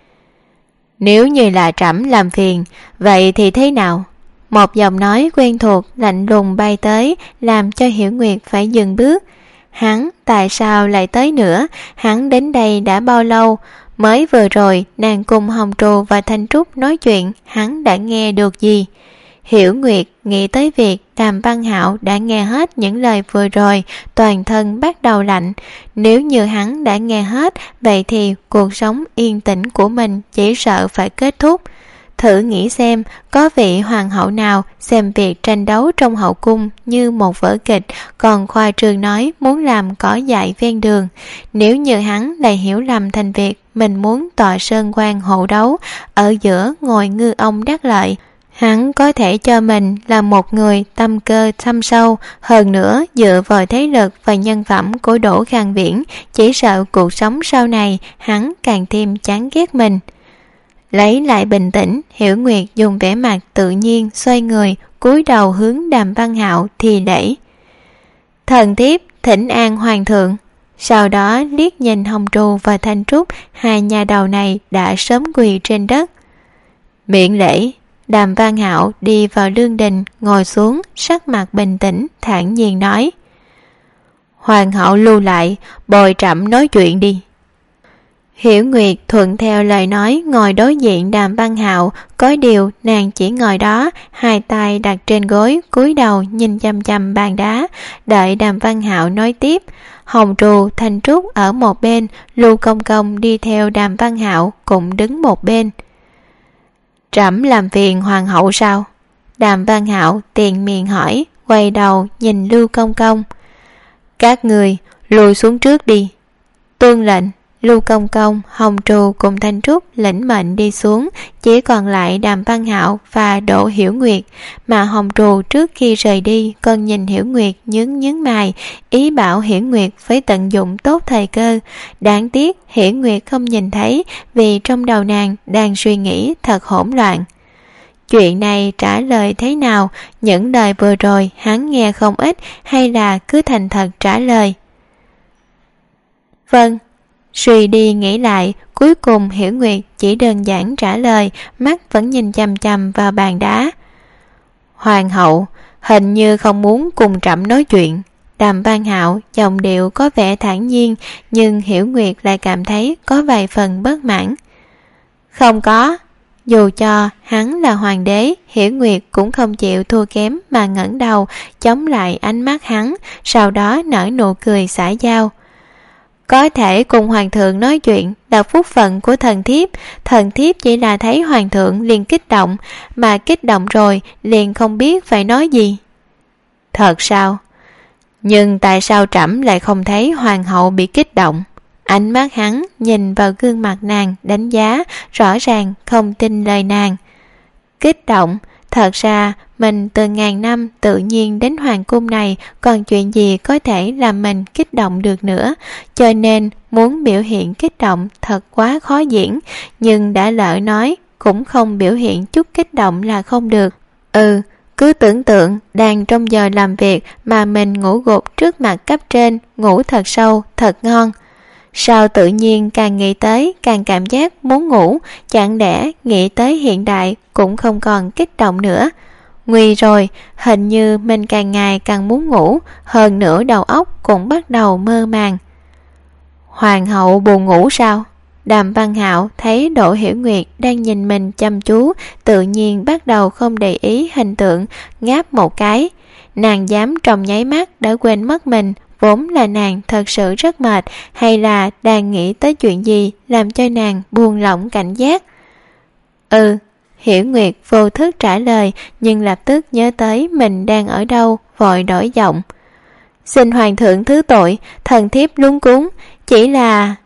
Nếu như là trẫm làm phiền, vậy thì thế nào? Một giọng nói quen thuộc lạnh lùng bay tới, làm cho Hiểu Nguyệt phải dừng bước. Hắn tại sao lại tới nữa? Hắn đến đây đã bao lâu? Mới vừa rồi nàng cùng Hồng Trù và Thanh Trúc nói chuyện, hắn đã nghe được gì? Hiểu Nguyệt nghĩ tới việc Đàm Văn Hạo đã nghe hết những lời vừa rồi, toàn thân bắt đầu lạnh. Nếu như hắn đã nghe hết, vậy thì cuộc sống yên tĩnh của mình chỉ sợ phải kết thúc. Thử nghĩ xem, có vị hoàng hậu nào xem việc tranh đấu trong hậu cung như một vở kịch, còn khoa trương nói muốn làm cỏ dại ven đường. Nếu như hắn lại hiểu lầm thành việc mình muốn tọa sơn quan hộ đấu, ở giữa ngồi ngư ông đắc lợi. Hắn có thể cho mình là một người tâm cơ thâm sâu, hơn nữa dựa vào thế lực và nhân phẩm của Đỗ Khang Viễn, chỉ sợ cuộc sống sau này hắn càng thêm chán ghét mình. Lấy lại bình tĩnh, Hiểu Nguyệt dùng vẻ mặt tự nhiên xoay người, cúi đầu hướng Đàm Văn Hạo thì lễ. Thần thiếp thỉnh an hoàng thượng. Sau đó liếc nhìn Hồng Trù và Thanh Trúc, hai nhà đầu này đã sớm quỳ trên đất. Miễn lễ. Đàm Văn Hạo đi vào lương đình, ngồi xuống, sắc mặt bình tĩnh, thản nhiên nói: Hoàng hậu lưu lại, bồi trẫm nói chuyện đi. Hiểu Nguyệt thuận theo lời nói ngồi đối diện Đàm Văn Hạo, có điều nàng chỉ ngồi đó, hai tay đặt trên gối, cúi đầu nhìn chăm chăm bàn đá, đợi Đàm Văn Hạo nói tiếp. Hồng Trù, Thanh Trúc ở một bên, Lưu Công Công đi theo Đàm Văn Hạo cũng đứng một bên. Trẫm làm phiền hoàng hậu sao? Đàm Văn Hạo tiền miệng hỏi, quay đầu nhìn Lưu Công Công. Các người lùi xuống trước đi. Tuân lệnh. Lưu Công Công, Hồng Trù cùng Thanh Trúc lĩnh mệnh đi xuống, chỉ còn lại Đàm Văn Hạo và Đỗ Hiểu Nguyệt. Mà Hồng Trù trước khi rời đi còn nhìn Hiểu Nguyệt nhướng mày, ý bảo Hiểu Nguyệt phải tận dụng tốt thời cơ. Đáng tiếc Hiểu Nguyệt không nhìn thấy, vì trong đầu nàng đang suy nghĩ thật hỗn loạn. Chuyện này trả lời thế nào? Những lời vừa rồi hắn nghe không ít, hay là cứ thành thật trả lời? Vâng. Suy đi nghĩ lại, cuối cùng Hiểu Nguyệt chỉ đơn giản trả lời, mắt vẫn nhìn chằm chằm vào bàn đá. Hoàng hậu hình như không muốn cùng trẫm nói chuyện. Đàm Văn Hạo giọng điệu có vẻ thản nhiên, nhưng Hiểu Nguyệt lại cảm thấy có vài phần bất mãn. Không có. Dù cho hắn là hoàng đế, Hiểu Nguyệt cũng không chịu thua kém mà ngẩng đầu chống lại ánh mắt hắn, sau đó nở nụ cười xã giao. Có thể cùng hoàng thượng nói chuyện là phúc phận của thần thiếp chỉ là thấy hoàng thượng liền kích động, mà kích động rồi liền không biết phải nói gì. Thật sao? Nhưng tại sao trẫm lại không thấy hoàng hậu bị kích động? Ánh mắt hắn nhìn vào gương mặt nàng đánh giá, rõ ràng không tin lời nàng. Kích động? Thật ra mình từ ngàn năm tự nhiên đến hoàng cung này, còn chuyện gì có thể làm mình kích động được nữa, cho nên muốn biểu hiện kích động thật quá khó diễn, nhưng đã lỡ nói cũng không biểu hiện chút kích động là không được. Cứ tưởng tượng đang trong giờ làm việc mà mình ngủ gục trước mặt cấp trên, ngủ thật sâu, thật ngon. Sao tự nhiên càng nghĩ tới càng cảm giác muốn ngủ, chẳng lẽ nghĩ tới hiện đại cũng không còn kích động nữa. Nguy rồi, hình như mình càng ngày càng muốn ngủ, hơn nữa đầu óc cũng bắt đầu mơ màng. Hoàng hậu buồn ngủ sao? Đàm Văn Hạo thấy Đỗ Hiểu Nguyệt đang nhìn mình chăm chú, tự nhiên bắt đầu không để ý hình tượng, ngáp một cái. Nàng dám trong nháy mắt đã quên mất mình, vốn là nàng thật sự rất mệt, hay là đang nghĩ tới chuyện gì làm cho nàng buông lỏng cảnh giác? Hiểu Nguyệt vô thức trả lời, nhưng lập tức nhớ tới mình đang ở đâu, vội đổi giọng. Xin hoàng thượng thứ tội, thần thiếp luống cuống, chỉ là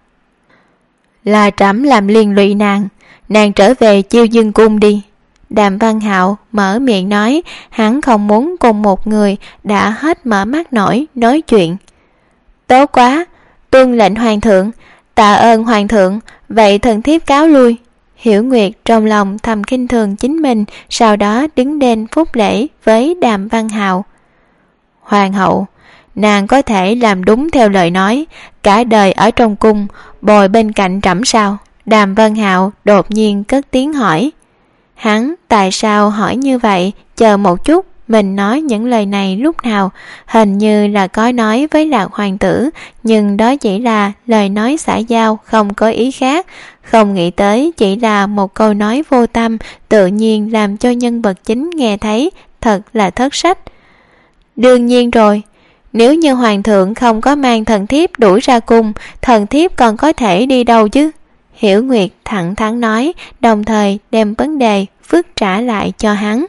trẫm làm liên lụy nàng trở về Chiêu Dương cung đi. Đàm Văn Hạo mở miệng nói, hắn không muốn cùng một người đã hết mở mắt nổi nói chuyện. Tốt quá, tuân lệnh hoàng thượng, tạ ơn hoàng thượng, vậy thần thiếp cáo lui. Hiểu Nguyệt trong lòng thầm khinh thường chính mình, sau đó đứng lên phúc lễ với Đàm Văn Hạo. Hoàng hậu, nàng có thể làm đúng theo lời nói, cả đời ở trong cung bồi bên cạnh trẫm sao? Đàm Văn Hạo đột nhiên cất tiếng hỏi. Hắn tại sao hỏi như vậy? Chờ một chút, mình nói những lời này lúc nào? Hình như là có nói với Lạc hoàng tử, nhưng đó chỉ là lời nói xã giao, không có ý khác. Không nghĩ tới chỉ là một câu nói vô tâm, tự nhiên làm cho nhân vật chính nghe thấy, thật là thất sách. Đương nhiên rồi, nếu như hoàng thượng không có mang thần thiếp đuổi ra cung, thần thiếp còn có thể đi đâu chứ? Hiểu Nguyệt thẳng thắn nói, đồng thời đem vấn đề vứt trả lại cho hắn.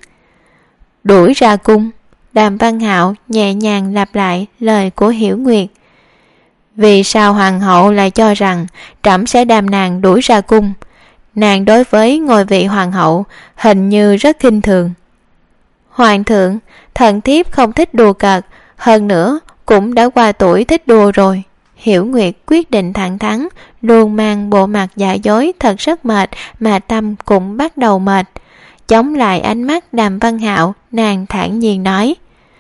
Đuổi ra cung? Đàm Văn Hạo nhẹ nhàng lặp lại lời của Hiểu Nguyệt. Vì sao hoàng hậu lại cho rằng trẫm sẽ đem nàng đuổi ra cung? Nàng đối với ngôi vị hoàng hậu hình như rất khinh thường. Hoàng thượng, thần thiếp không thích đùa cợt, hơn nữa cũng đã qua tuổi thích đùa rồi. Hiểu Nguyệt quyết định thẳng thắn, luôn mang bộ mặt giả dối thật rất mệt, mà tâm cũng bắt đầu mệt. Chống lại ánh mắt Đàm Văn Hạo, nàng thản nhiên nói.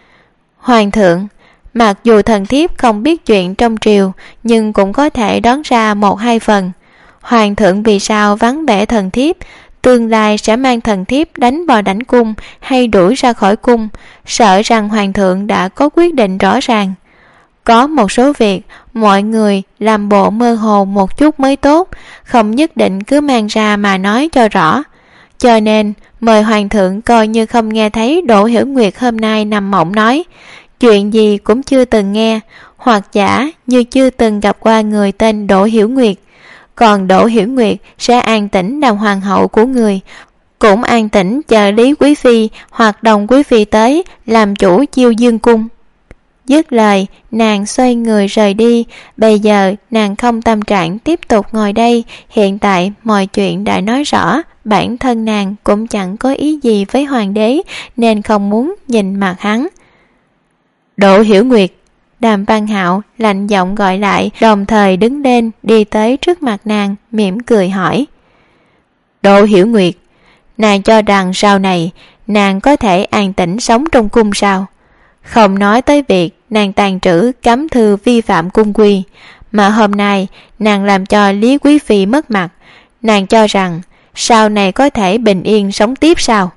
Hoàng thượng, mặc dù thần thiếp không biết chuyện trong triều, nhưng cũng có thể đoán ra một hai phần. Hoàng thượng vì sao vắng vẻ thần thiếp? Tương lai sẽ mang thần thiếp đánh vào đánh cung hay đuổi ra khỏi cung? Sợ rằng hoàng thượng đã có quyết định rõ ràng. Có một số việc mọi người làm bộ mơ hồ một chút mới tốt, không nhất định cứ mang ra mà nói cho rõ. Cho nên mời hoàng thượng coi như không nghe thấy Đỗ Hiểu Nguyệt hôm nay nằm mộng nói, chuyện gì cũng chưa từng nghe, hoặc giả như chưa từng gặp qua người tên Đỗ Hiểu Nguyệt. Còn Đỗ Hiểu Nguyệt sẽ an tĩnh làm hoàng hậu của người, cũng an tĩnh chờ Lý quý phi hoặc Đồng quý phi tới làm chủ Chiêu Dương cung. Dứt lời, nàng xoay người rời đi. Bây giờ nàng không tâm trạng tiếp tục ngồi đây. Hiện tại mọi chuyện đã nói rõ, bản thân nàng cũng chẳng có ý gì với hoàng đế, nên không muốn nhìn mặt hắn. Đỗ Hiểu Nguyệt. Đàm Văn Hạo lạnh giọng gọi lại, đồng thời đứng lên đi tới trước mặt nàng, mỉm cười hỏi. Đỗ Hiểu Nguyệt, nàng cho rằng sau này nàng có thể an tĩnh sống trong cung sao? Không nói tới việc nàng tàn trữ cấm thư vi phạm cung quy, mà hôm nay nàng làm cho Lý Quý Phi mất mặt, nàng cho rằng sau này có thể bình yên sống tiếp sao?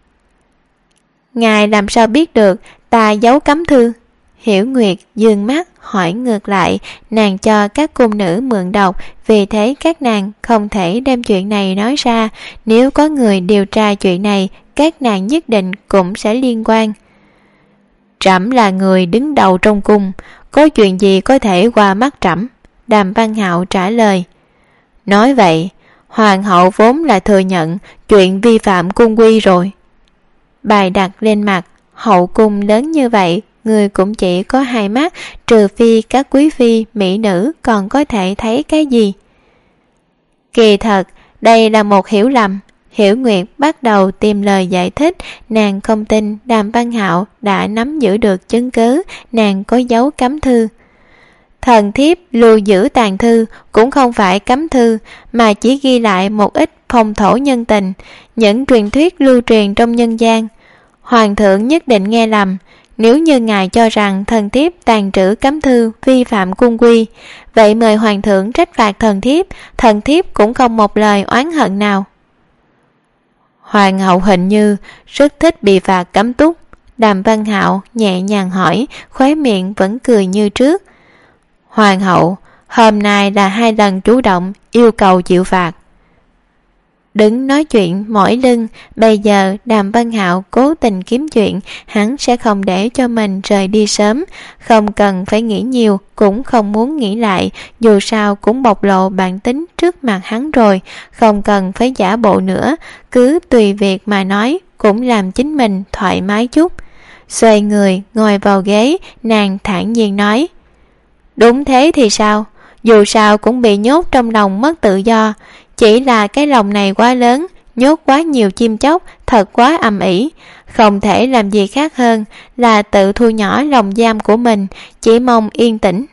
Ngài làm sao biết được ta giấu cấm thư? Hiểu Nguyệt dương mắt hỏi ngược lại. Nàng cho các cung nữ mượn đọc, vì thế các nàng không thể đem chuyện này nói ra. Nếu có người điều tra chuyện này, các nàng nhất định cũng sẽ liên quan. Trẫm là người đứng đầu trong cung, có chuyện gì có thể qua mắt trẫm? Đàm Văn Hạo trả lời. Nói vậy, hoàng hậu vốn là thừa nhận chuyện vi phạm cung quy rồi. Bài đặt lên mặt, hậu cung lớn như vậy, người cũng chỉ có hai mắt, trừ phi các quý phi, mỹ nữ còn có thể thấy cái gì? Kỳ thật, đây là một hiểu lầm. Hiểu Nguyệt bắt đầu tìm lời giải thích. Nàng không tin Đàm Văn Hạo đã nắm giữ được chứng cứ nàng có dấu cấm thư. Thần thiếp lưu giữ tàn thư cũng không phải cấm thư, mà chỉ ghi lại một ít phong thổ nhân tình, những truyền thuyết lưu truyền trong nhân gian. Hoàng thượng nhất định nghe lầm. Nếu như ngài cho rằng thần thiếp tàn trữ cấm thư vi phạm cung quy, vậy mời hoàng thượng trách phạt thần thiếp cũng không một lời oán hận nào. Hoàng hậu hình như rất thích bị phạt cấm túc. Đàm Văn Hạo nhẹ nhàng hỏi, khóe miệng vẫn cười như trước. Hoàng hậu hôm nay là 2 lần chủ động yêu cầu chịu phạt. Đứng nói chuyện mỏi lưng, bây giờ Đàm Văn Hạo cố tình kiếm chuyện, hắn sẽ không để cho mình rời đi sớm. Không cần phải nghĩ nhiều, cũng không muốn nghĩ lại, dù sao cũng bộc lộ bản tính trước mặt hắn rồi, không cần phải giả bộ nữa, cứ tùy việc mà nói, cũng làm chính mình thoải mái chút. Xoay người ngồi vào ghế, nàng thản nhiên nói. Đúng thế thì sao? Dù sao cũng bị nhốt trong lòng mất tự do. Chỉ là cái lòng này quá lớn, nhốt quá nhiều chim chóc, thật quá ầm ĩ, không thể làm gì khác hơn là tự thu nhỏ lòng giam của mình, chỉ mong yên tĩnh.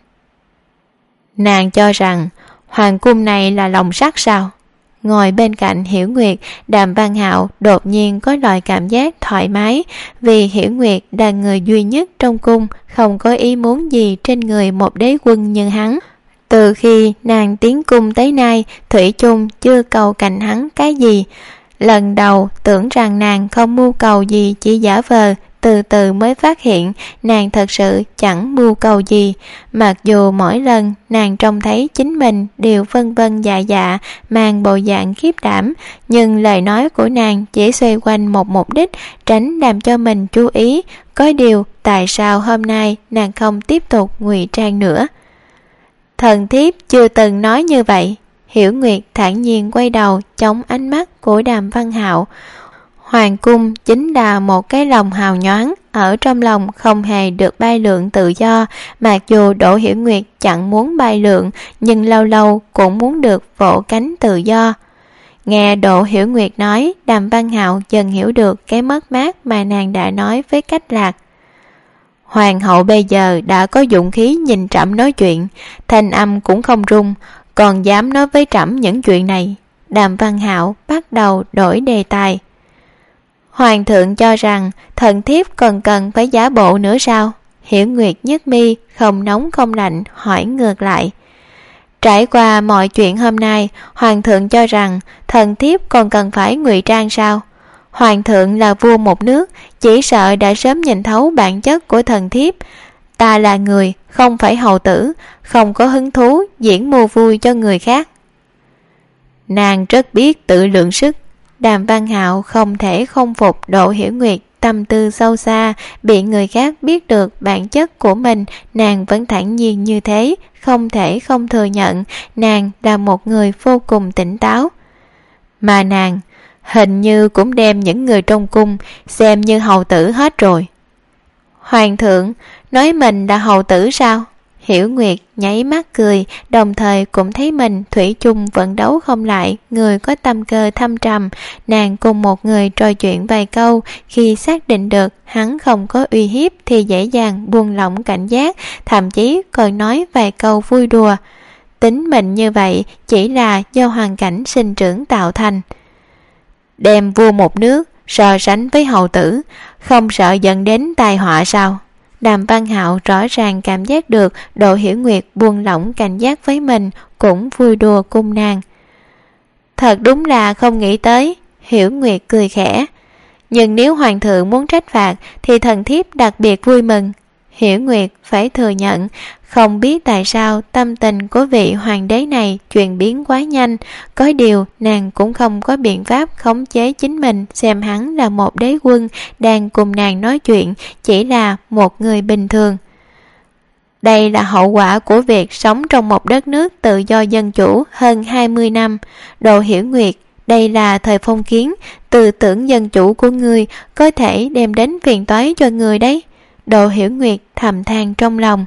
Nàng cho rằng hoàng cung này là lồng sắt sao? Ngồi bên cạnh Hiểu Nguyệt, Đàm Văn Hạo đột nhiên có loại cảm giác thoải mái, vì Hiểu Nguyệt là người duy nhất trong cung không có ý muốn gì trên người một đế quân như hắn. Từ khi nàng tiến cung tới nay, thủy chung chưa cầu cạnh hắn cái gì. Lần đầu tưởng rằng nàng không mưu cầu gì, chỉ giả vờ, từ từ mới phát hiện nàng thật sự chẳng mưu cầu gì. Mặc dù mỗi lần nàng trông thấy chính mình đều vân vân dạ dạ, mang bộ dạng khiếp đảm, nhưng lời nói của nàng chỉ xoay quanh một mục đích, tránh làm cho mình chú ý. Có điều tại sao hôm nay nàng không tiếp tục ngụy trang nữa? Thần thiếp chưa từng nói như vậy. Hiểu Nguyệt thản nhiên quay đầu chống ánh mắt của Đàm Văn Hạo. Hoàng cung chính là một cái lòng hào nhoáng, ở trong lòng không hề được bay lượn tự do. Mặc dù Đỗ Hiểu Nguyệt chẳng muốn bay lượn, nhưng lâu lâu cũng muốn được vỗ cánh tự do. Nghe Đỗ Hiểu Nguyệt nói, Đàm Văn Hạo dần hiểu được cái mất mát mà nàng đã nói với Cách Lạc. Hoàng hậu bây giờ đã có dũng khí nhìn trẫm nói chuyện, thanh âm cũng không rung, còn dám nói với trẫm những chuyện này. Đàm Văn Hạo bắt đầu đổi đề tài. Hoàng thượng cho rằng thần thiếp còn cần phải giả bộ nữa sao? Hiểu Nguyệt nhếch mi, không nóng không lạnh hỏi ngược lại. Trải qua mọi chuyện hôm nay, hoàng thượng cho rằng thần thiếp còn cần phải ngụy trang sao? Hoàng thượng là vua một nước, chỉ sợ đã sớm nhìn thấu bản chất của thần thiếp. Ta là người, không phải hầu tử, không có hứng thú diễn mua vui cho người khác. Nàng rất biết tự lượng sức. Đàm Văn Hạo không thể không phục Đỗ Hiểu Nguyệt tâm tư sâu xa, bị người khác biết được bản chất của mình, nàng vẫn thản nhiên như thế, không thể không thừa nhận nàng là một người vô cùng tỉnh táo. Mà nàng hình như cũng đem những người trong cung xem như hầu tử hết rồi. Hoàng thượng nói mình là hầu tử sao? Hiểu Nguyệt nháy mắt cười, đồng thời cũng thấy mình thủy chung vẫn đấu không lại người có tâm cơ thâm trầm. Nàng cùng một người trò chuyện vài câu, khi xác định được hắn không có uy hiếp thì dễ dàng buông lỏng cảnh giác, thậm chí còn nói vài câu vui đùa. Tính mình như vậy chỉ là do hoàn cảnh sinh trưởng tạo thành. Đem vua một nước so sánh với hầu tử, không sợ dẫn đến tai họa sao? Đàm Văn Hạo rõ ràng cảm giác được Đỗ Hiểu Nguyệt buông lỏng cảnh giác với mình, cũng vui đùa cùng nàng. Thật đúng là không nghĩ tới. Hiểu Nguyệt cười khẽ. Nhưng nếu hoàng thượng muốn trách phạt thì thần thiếp đặc biệt vui mừng. Hiểu Nguyệt phải thừa nhận, không biết tại sao tâm tình của vị hoàng đế này chuyển biến quá nhanh. Có điều nàng cũng không có biện pháp khống chế chính mình, xem hắn là một đế quân đang cùng nàng nói chuyện, chỉ là một người bình thường. Đây là hậu quả của việc sống trong một đất nước tự do dân chủ hơn 20 năm. Đỗ Hiểu Nguyệt, đây là thời phong kiến, tư tưởng dân chủ của ngươi có thể đem đến phiền toái cho người đấy. Đỗ Hiểu Nguyệt thầm than trong lòng.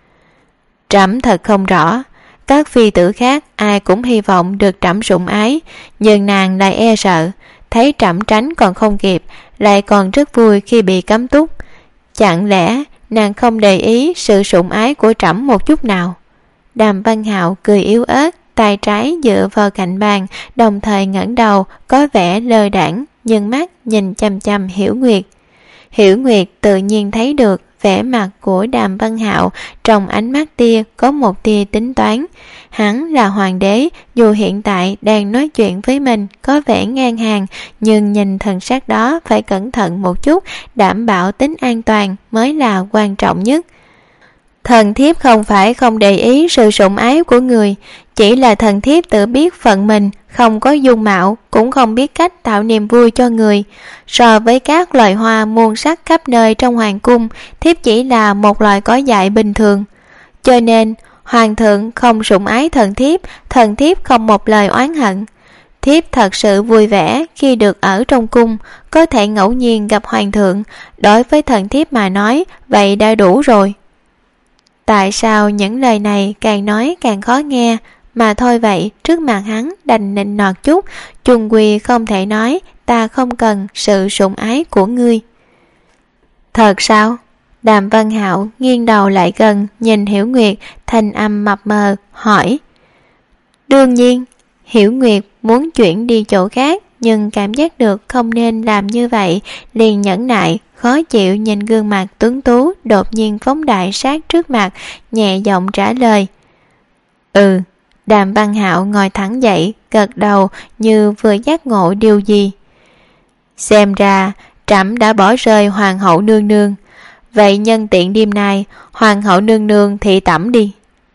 Trẫm thật không rõ, các phi tử khác ai cũng hy vọng được trẫm sủng ái, nhưng nàng lại e sợ, thấy trẫm tránh còn không kịp, lại còn rất vui khi bị cấm túc. Chẳng lẽ nàng không để ý sự sủng ái của trẫm một chút nào? Đàm Văn Hạo cười yếu ớt, tay trái dựa vào cạnh bàn, đồng thời ngẩng đầu, có vẻ lơ đãng, nhưng mắt nhìn chằm chằm Hiểu Nguyệt. Hiểu Nguyệt tự nhiên thấy được vẻ mặt của Đàm Văn Hạo, trong ánh mắt tia có một tia tính toán. Hắn là hoàng đế, dù hiện tại đang nói chuyện với mình có vẻ ngang hàng, nhưng nhìn thần sắc đó phải cẩn thận một chút, đảm bảo tính an toàn mới là quan trọng nhất. Thần thiếp không phải không để ý sự sủng ái của người, chỉ là thần thiếp tự biết phận mình, không có dung mạo, cũng không biết cách tạo niềm vui cho người. So với các loài hoa muôn sắc khắp nơi trong hoàng cung, thiếp chỉ là một loài cỏ dại bình thường. Cho nên hoàng thượng không sủng ái thần thiếp không một lời oán hận. Thiếp thật sự vui vẻ khi được ở trong cung, có thể ngẫu nhiên gặp hoàng thượng, đối với thần thiếp mà nói vậy đã đủ rồi. Tại sao những lời này càng nói càng khó nghe, mà thôi vậy, trước mặt hắn đành nịnh nọt chút, chung quy không thể nói ta không cần sự sủng ái của ngươi. Thật sao? Đàm Văn Hạo nghiêng đầu lại gần, nhìn Hiểu Nguyệt, thanh âm mập mờ hỏi. Đương nhiên. Hiểu Nguyệt muốn chuyển đi chỗ khác, nhưng cảm giác được không nên làm như vậy, liền nhẫn nại, khó chịu nhìn gương mặt tuấn tú đột nhiên phóng đại sát trước mặt, nhẹ giọng trả lời. Ừ. Đàm Văn Hạo ngồi thẳng dậy, gật đầu như vừa giác ngộ điều gì. Xem ra trẫm đã bỏ rơi hoàng hậu nương nương, vậy nhân tiện đêm nay hoàng hậu nương nương thị tẩm đi.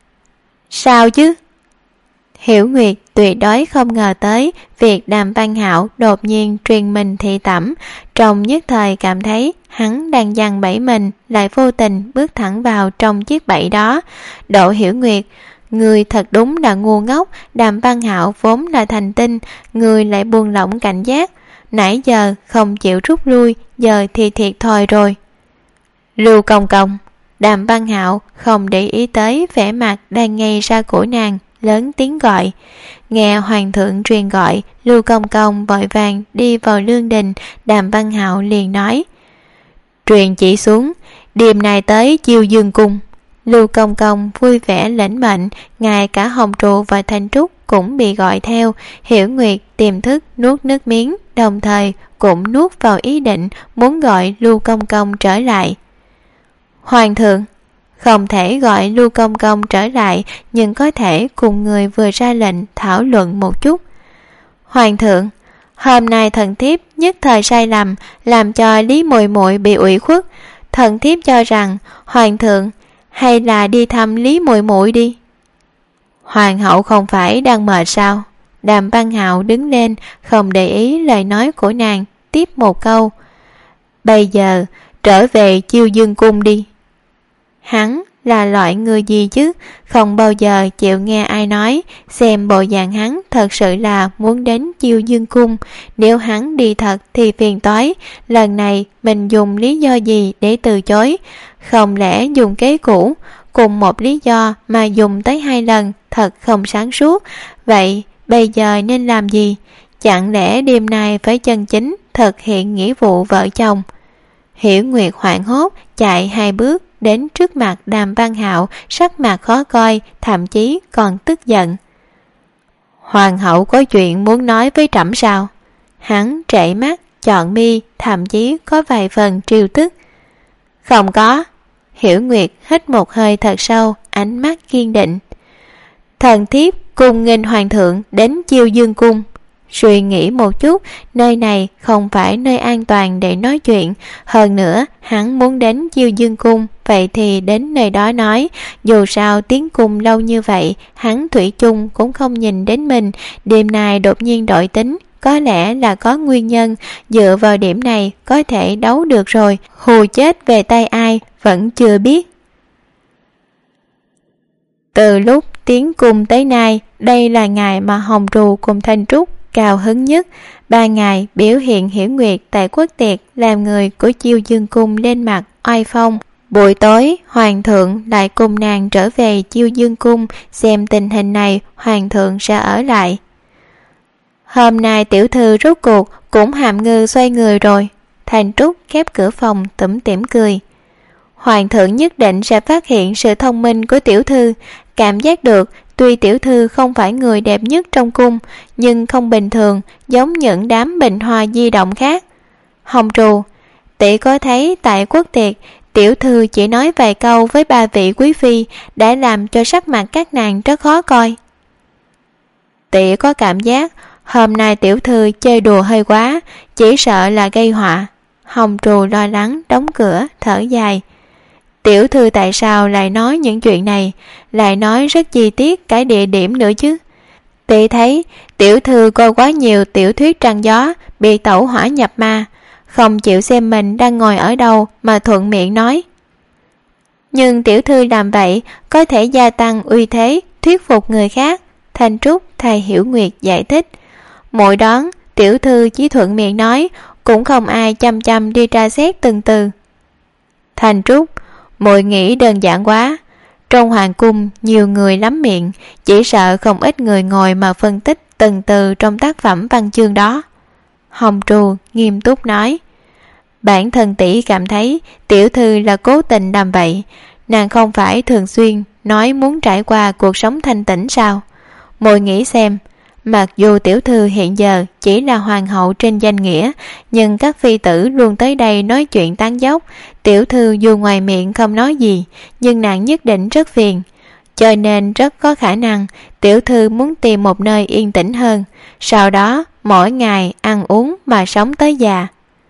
Sao chứ? Hiểu Nguyệt tuyệt đối không ngờ tới việc Đàm Văn Hạo đột nhiên truyền mình thị tẩm, trong nhất thời cảm thấy hắn đang giăng bẫy mình, lại vô tình bước thẳng vào trong chiếc bẫy đó. Đỗ Hiểu Nguyệt, người thật đúng là ngu ngốc. Đàm Văn Hạo vốn là thành tinh, người lại buông lỏng cảnh giác, nãy giờ không chịu rút lui, giờ thì thiệt thòi rồi. Lưu Công Công. Đàm Văn Hạo không để ý tới vẻ mặt đang ngay ra của nàng, lớn tiếng gọi. Nghe hoàng thượng truyền gọi, Lưu Công Công vội vàng đi vào lương đình. Đàm Văn Hạo liền nói. Truyền chỉ xuống, đêm nay tới Chiêu Dương cung. Lưu Công Công vui vẻ lĩnh mệnh, ngay cả Hồng Trụ và Thanh Trúc cũng bị gọi theo. Hiểu Nguyệt tiềm thức nuốt nước miếng, đồng thời cũng nuốt vào ý định muốn gọi Lưu Công Công trở lại. Hoàng thượng, không thể gọi Lưu Công Công trở lại, nhưng có thể cùng người vừa ra lệnh thảo luận một chút. Hoàng thượng, hôm nay thần thiếp nhất thời sai lầm, làm cho Lý Muội Muội bị ủy khuất. Thần thiếp cho rằng hoàng thượng hay là đi thăm Lý Muội Muội đi. Hoàng hậu không phải đang mệt sao? Đàm Văn Hạo đứng lên, không để ý lời nói của nàng, tiếp một câu. Bây giờ trở về Chiêu Dương cung đi. Hắn là loại người gì chứ, không bao giờ chịu nghe ai nói. Xem bộ dạng hắn thật sự là muốn đến Chiêu Dương Cung. Nếu hắn đi thật thì phiền toái. Lần này mình dùng lý do gì để từ chối? Không lẽ dùng kế cũ? Cùng một lý do mà dùng tới 2 lần, thật không sáng suốt. Vậy bây giờ nên làm gì? Chẳng lẽ đêm nay phải chân chính thực hiện nghĩa vụ vợ chồng? Hiểu Nguyệt hoảng hốt chạy 2 bước đến trước mặt Đàm Văn Hạo, sắc mặt khó coi, thậm chí còn tức giận. Hoàng hậu có chuyện muốn nói với trẫm sao? Hắn trệ mắt, chọn mi, thậm chí có vài phần trêu tức. Không có. Hiểu Nguyệt hít một hơi thật sâu, ánh mắt kiên định. Thần thiếp cùng nghênh hoàng thượng đến Chiêu Dương Cung. Suy nghĩ một chút, nơi này không phải nơi an toàn để nói chuyện. Hơn nữa, hắn muốn đến Chiêu Dương Cung, vậy thì đến nơi đó nói. Dù sao tiến cung lâu như vậy, hắn thủy chung cũng không nhìn đến mình. Đêm nay đột nhiên đổi tính, có lẽ là có nguyên nhân. Dựa vào điểm này có thể đấu được rồi. Hù chết về tay ai vẫn chưa biết. Từ lúc tiến cung tới nay, đây là ngày mà Hồng Trù cùng Thanh Trúc cao hứng nhất. 3 ngày biểu hiện Hiểu Nguyệt tại quốc tiệc làm người của Chiêu Dương Cung lên mặt oai phong. Buổi tối hoàng thượng lại cùng nàng trở về Chiêu Dương Cung. Xem tình hình này, hoàng thượng sẽ ở lại. Hôm nay tiểu thư rốt cuộc cũng hàm ngư xoay người rồi. Thanh Trúc khép cửa phòng tủm tỉm cười. Hoàng thượng nhất định sẽ phát hiện sự thông minh của tiểu thư. Cảm giác được tuy tiểu thư không phải người đẹp nhất trong cung, nhưng không bình thường, giống những đám bình hoa di động khác. Hồng Trù, tỷ có thấy tại quốc tiệc tiểu thư chỉ nói vài câu với 3 vị quý phi đã làm cho sắc mặt các nàng rất khó coi. Tỷ có cảm giác hôm nay tiểu thư chơi đùa hơi quá, chỉ sợ là gây họa. Hồng Trù lo lắng đóng cửa thở dài. Tiểu thư tại sao lại nói những chuyện này, lại nói rất chi tiết cái địa điểm nữa chứ? Tỷ thấy tiểu thư coi quá nhiều tiểu thuyết trăng gió, bị tẩu hỏa nhập ma, không chịu xem mình đang ngồi ở đâu mà thuận miệng nói. Nhưng tiểu thư làm vậy có thể gia tăng uy thế, thuyết phục người khác. Thanh Trúc thay Hiểu Nguyệt giải thích. Mỗi đón tiểu thư chỉ thuận miệng nói, cũng không ai chăm chăm đi tra xét từng từ. Thanh Trúc, muội nghĩ đơn giản quá. Trong hoàng cung nhiều người lắm miệng, chỉ sợ không ít người ngồi mà phân tích từng từ trong tác phẩm văn chương đó. Hồng Trù nghiêm túc nói. Bản thân tỷ cảm thấy tiểu thư là cố tình làm vậy. Nàng không phải thường xuyên nói muốn trải qua cuộc sống thanh tĩnh sao? Muội nghĩ xem, mặc dù tiểu thư hiện giờ chỉ là hoàng hậu trên danh nghĩa, nhưng các phi tử luôn tới đây nói chuyện tán dóc. Tiểu thư dù ngoài miệng không nói gì, nhưng nàng nhất định rất phiền. Cho nên rất có khả năng tiểu thư muốn tìm một nơi yên tĩnh hơn, sau đó mỗi ngày ăn uống mà sống tới già.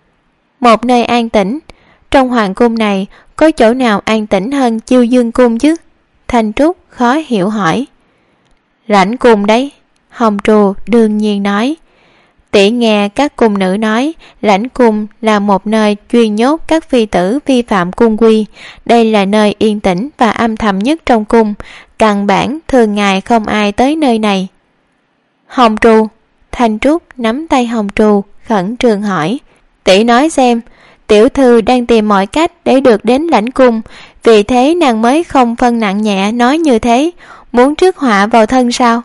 Một nơi an tĩnh? Trong hoàng cung này có chỗ nào an tĩnh hơn Chiêu Dương Cung chứ? Thanh Trúc khó hiểu hỏi. Lãnh cung đấy. Hồng Trù đương nhiên nói. Tỷ nghe các cung nữ nói, lãnh cung là một nơi chuyên nhốt các phi tử vi phạm cung quy. Đây là nơi yên tĩnh và âm thầm nhất trong cung, căn bản thường ngày không ai tới nơi này. Hồng Trù. Thanh Trúc nắm tay Hồng Trù khẩn trương hỏi. Tỷ nói xem, tiểu thư đang tìm mọi cách để được đến lãnh cung, vì thế nàng mới không phân nặng nhẹ nói như thế, muốn rước họa vào thân sao?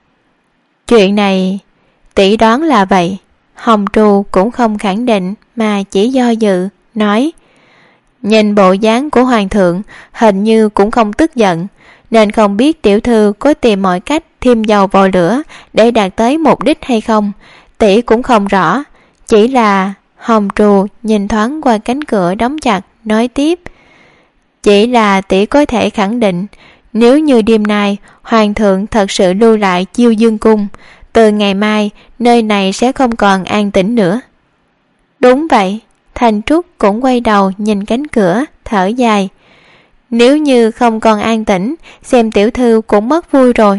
Chuyện này tỷ đoán là vậy. Hồng Trù cũng không khẳng định mà chỉ do dự, nói. Nhìn bộ dáng của hoàng thượng hình như cũng không tức giận, nên không biết tiểu thư có tìm mọi cách thêm dầu vào lửa để đạt tới mục đích hay không, tỷ cũng không rõ. Chỉ là Hồng Trù nhìn thoáng qua cánh cửa đóng chặt, nói tiếp. Chỉ là tỷ có thể khẳng định, nếu như đêm nay hoàng thượng thật sự lưu lại Chiêu Dương Cung, từ ngày mai nơi này sẽ không còn an tĩnh nữa. Đúng vậy. Thanh Trúc cũng quay đầu nhìn cánh cửa, thở dài. Nếu như không còn an tĩnh, xem tiểu thư cũng mất vui rồi.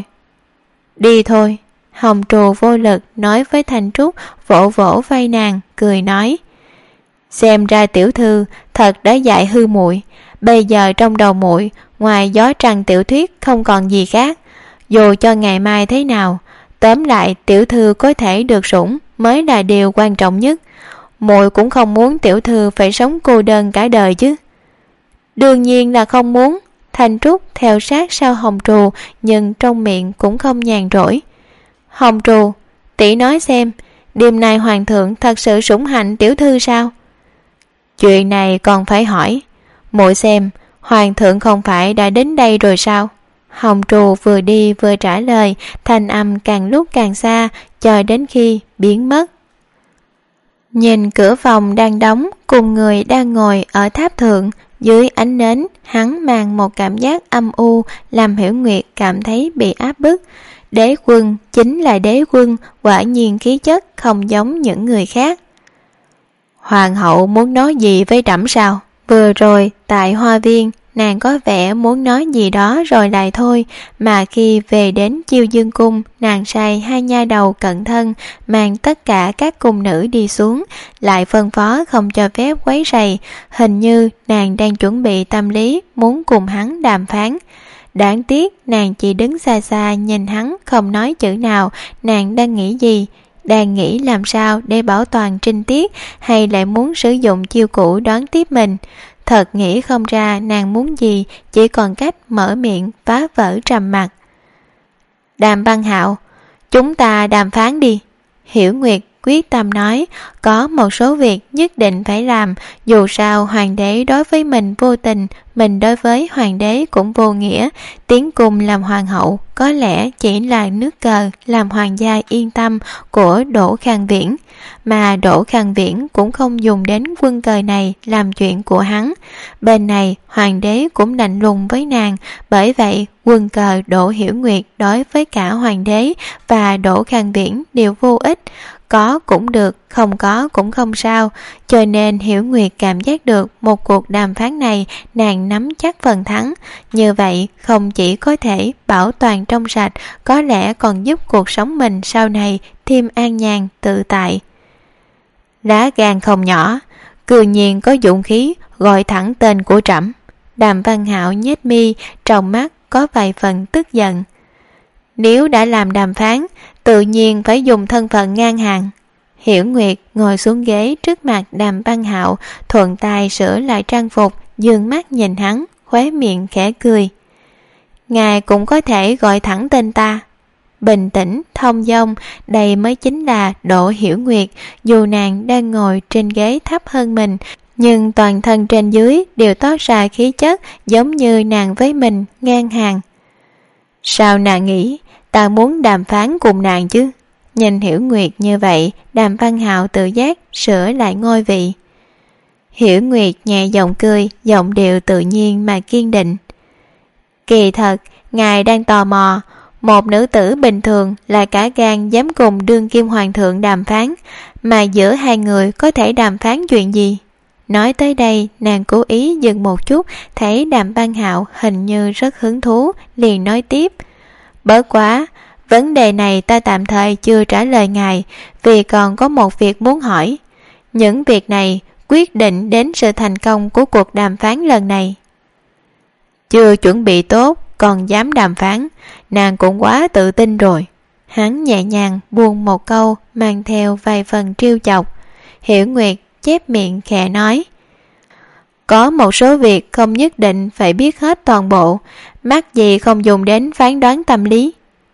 Đi thôi. Hồng Trù vô lực nói với Thanh Trúc, vỗ vỗ vai nàng, cười nói. Xem ra tiểu thư thật đã dạy hư muội. Bây giờ trong đầu muội ngoài gió trăng tiểu thuyết không còn gì khác. Dù cho ngày mai thế nào, tóm lại tiểu thư có thể được sủng mới là điều quan trọng nhất. Muội cũng không muốn tiểu thư phải sống cô đơn cả đời chứ. Đương nhiên là không muốn. Thanh Trúc theo sát sau Hồng Trù, nhưng trong miệng cũng không nhàn rỗi. Hồng Trù, tỷ nói xem, đêm nay hoàng thượng thật sự sủng hạnh tiểu thư sao? Chuyện này còn phải hỏi. Muội xem, hoàng thượng không phải đã đến đây rồi sao? Hồng Trù vừa đi vừa trả lời, thanh âm càng lúc càng xa, cho đến khi biến mất. Nhìn cửa phòng đang đóng cùng người đang ngồi ở tháp thượng, dưới ánh nến hắn mang một cảm giác âm u, làm Hiểu Nguyệt cảm thấy bị áp bức. Đế quân chính là đế quân, quả nhiên khí chất không giống những người khác. Hoàng hậu muốn nói gì với trẫm sao? Vừa rồi tại hoa viên, nàng có vẻ muốn nói gì đó rồi lại thôi, mà khi về đến Chiêu Dương cung, nàng sai hai nha đầu cận thân mang tất cả các cung nữ đi xuống, lại phân phó không cho phép quấy rầy. Hình như nàng đang chuẩn bị tâm lý muốn cùng hắn đàm phán. Đáng tiếc nàng chỉ đứng xa xa nhìn hắn không nói chữ nào. Nàng đang nghĩ gì? Đang nghĩ làm sao để bảo toàn trinh tiết, hay lại muốn sử dụng chiêu cũ đón tiếp mình? Thật nghĩ không ra nàng muốn gì, chỉ còn cách mở miệng phá vỡ trầm mặc. Đàm Văn Hạo, chúng ta đàm phán đi. Hiểu Nguyệt quyết tâm nói, có một số việc nhất định phải làm, dù sao hoàng đế đối với mình vô tình, mình đối với hoàng đế cũng vô nghĩa. Tiến cung làm hoàng hậu có lẽ chỉ là nước cờ làm hoàng gia yên tâm của Đỗ Khang Viễn, mà Đỗ Khang Viễn cũng không dùng đến quân cờ này làm chuyện của hắn. Bên này hoàng đế cũng lạnh lùng với nàng, bởi vậy quân cờ Đỗ Hiểu Nguyệt đối với cả hoàng đế và Đỗ Khang Viễn đều vô ích. Có cũng được, không có cũng không sao. Cho nên Hiểu Nguyệt cảm giác được một cuộc đàm phán này nàng nắm chắc phần thắng. Như vậy không chỉ có thể bảo toàn trong sạch, có lẽ còn giúp cuộc sống mình sau này thêm an nhàn tự tại. Lá gan không nhỏ, cư nhiên có dũng khí gọi thẳng tên của trẫm. Đàm Văn Hạo nhếch mi, trong mắt có vài phần tức giận. Nếu đã làm đàm phán, tự nhiên phải dùng thân phận ngang hàng. Hiểu Nguyệt ngồi xuống ghế trước mặt Đàm Văn Hạo, thuận tay sửa lại trang phục, dương mắt nhìn hắn, khóe miệng khẽ cười. Ngài cũng có thể gọi thẳng tên ta. Bình tĩnh, thông dong, đây mới chính là Đỗ Hiểu Nguyệt. Dù nàng đang ngồi trên ghế thấp hơn mình, nhưng toàn thân trên dưới đều toát ra khí chất giống như nàng với mình ngang hàng. Sao nàng nghĩ ta muốn đàm phán cùng nàng chứ? Nhìn Hiểu Nguyệt như vậy, Đàm Văn Hạo tự giác sửa lại ngôi vị. Hiểu Nguyệt nhẹ giọng cười, giọng điệu tự nhiên mà kiên định. Kỳ thật, ngài đang tò mò, một nữ tử bình thường là cả gan dám cùng đương kim hoàng thượng đàm phán, mà giữa hai người có thể đàm phán chuyện gì? Nói tới đây, nàng cố ý dừng một chút, thấy Đàm Văn Hạo hình như rất hứng thú, liền nói tiếp. Bớt quá, vấn đề này ta tạm thời chưa trả lời ngài, vì còn có một việc muốn hỏi. Những việc này quyết định đến sự thành công của cuộc đàm phán lần này. Chưa chuẩn bị tốt, còn dám đàm phán, nàng cũng quá tự tin rồi. Hắn nhẹ nhàng buông một câu mang theo vài phần trêu chọc. Hiểu Nguyệt chép miệng khẽ nói. Có một số việc không nhất định phải biết hết toàn bộ, mắc gì không dùng đến phán đoán tâm lý.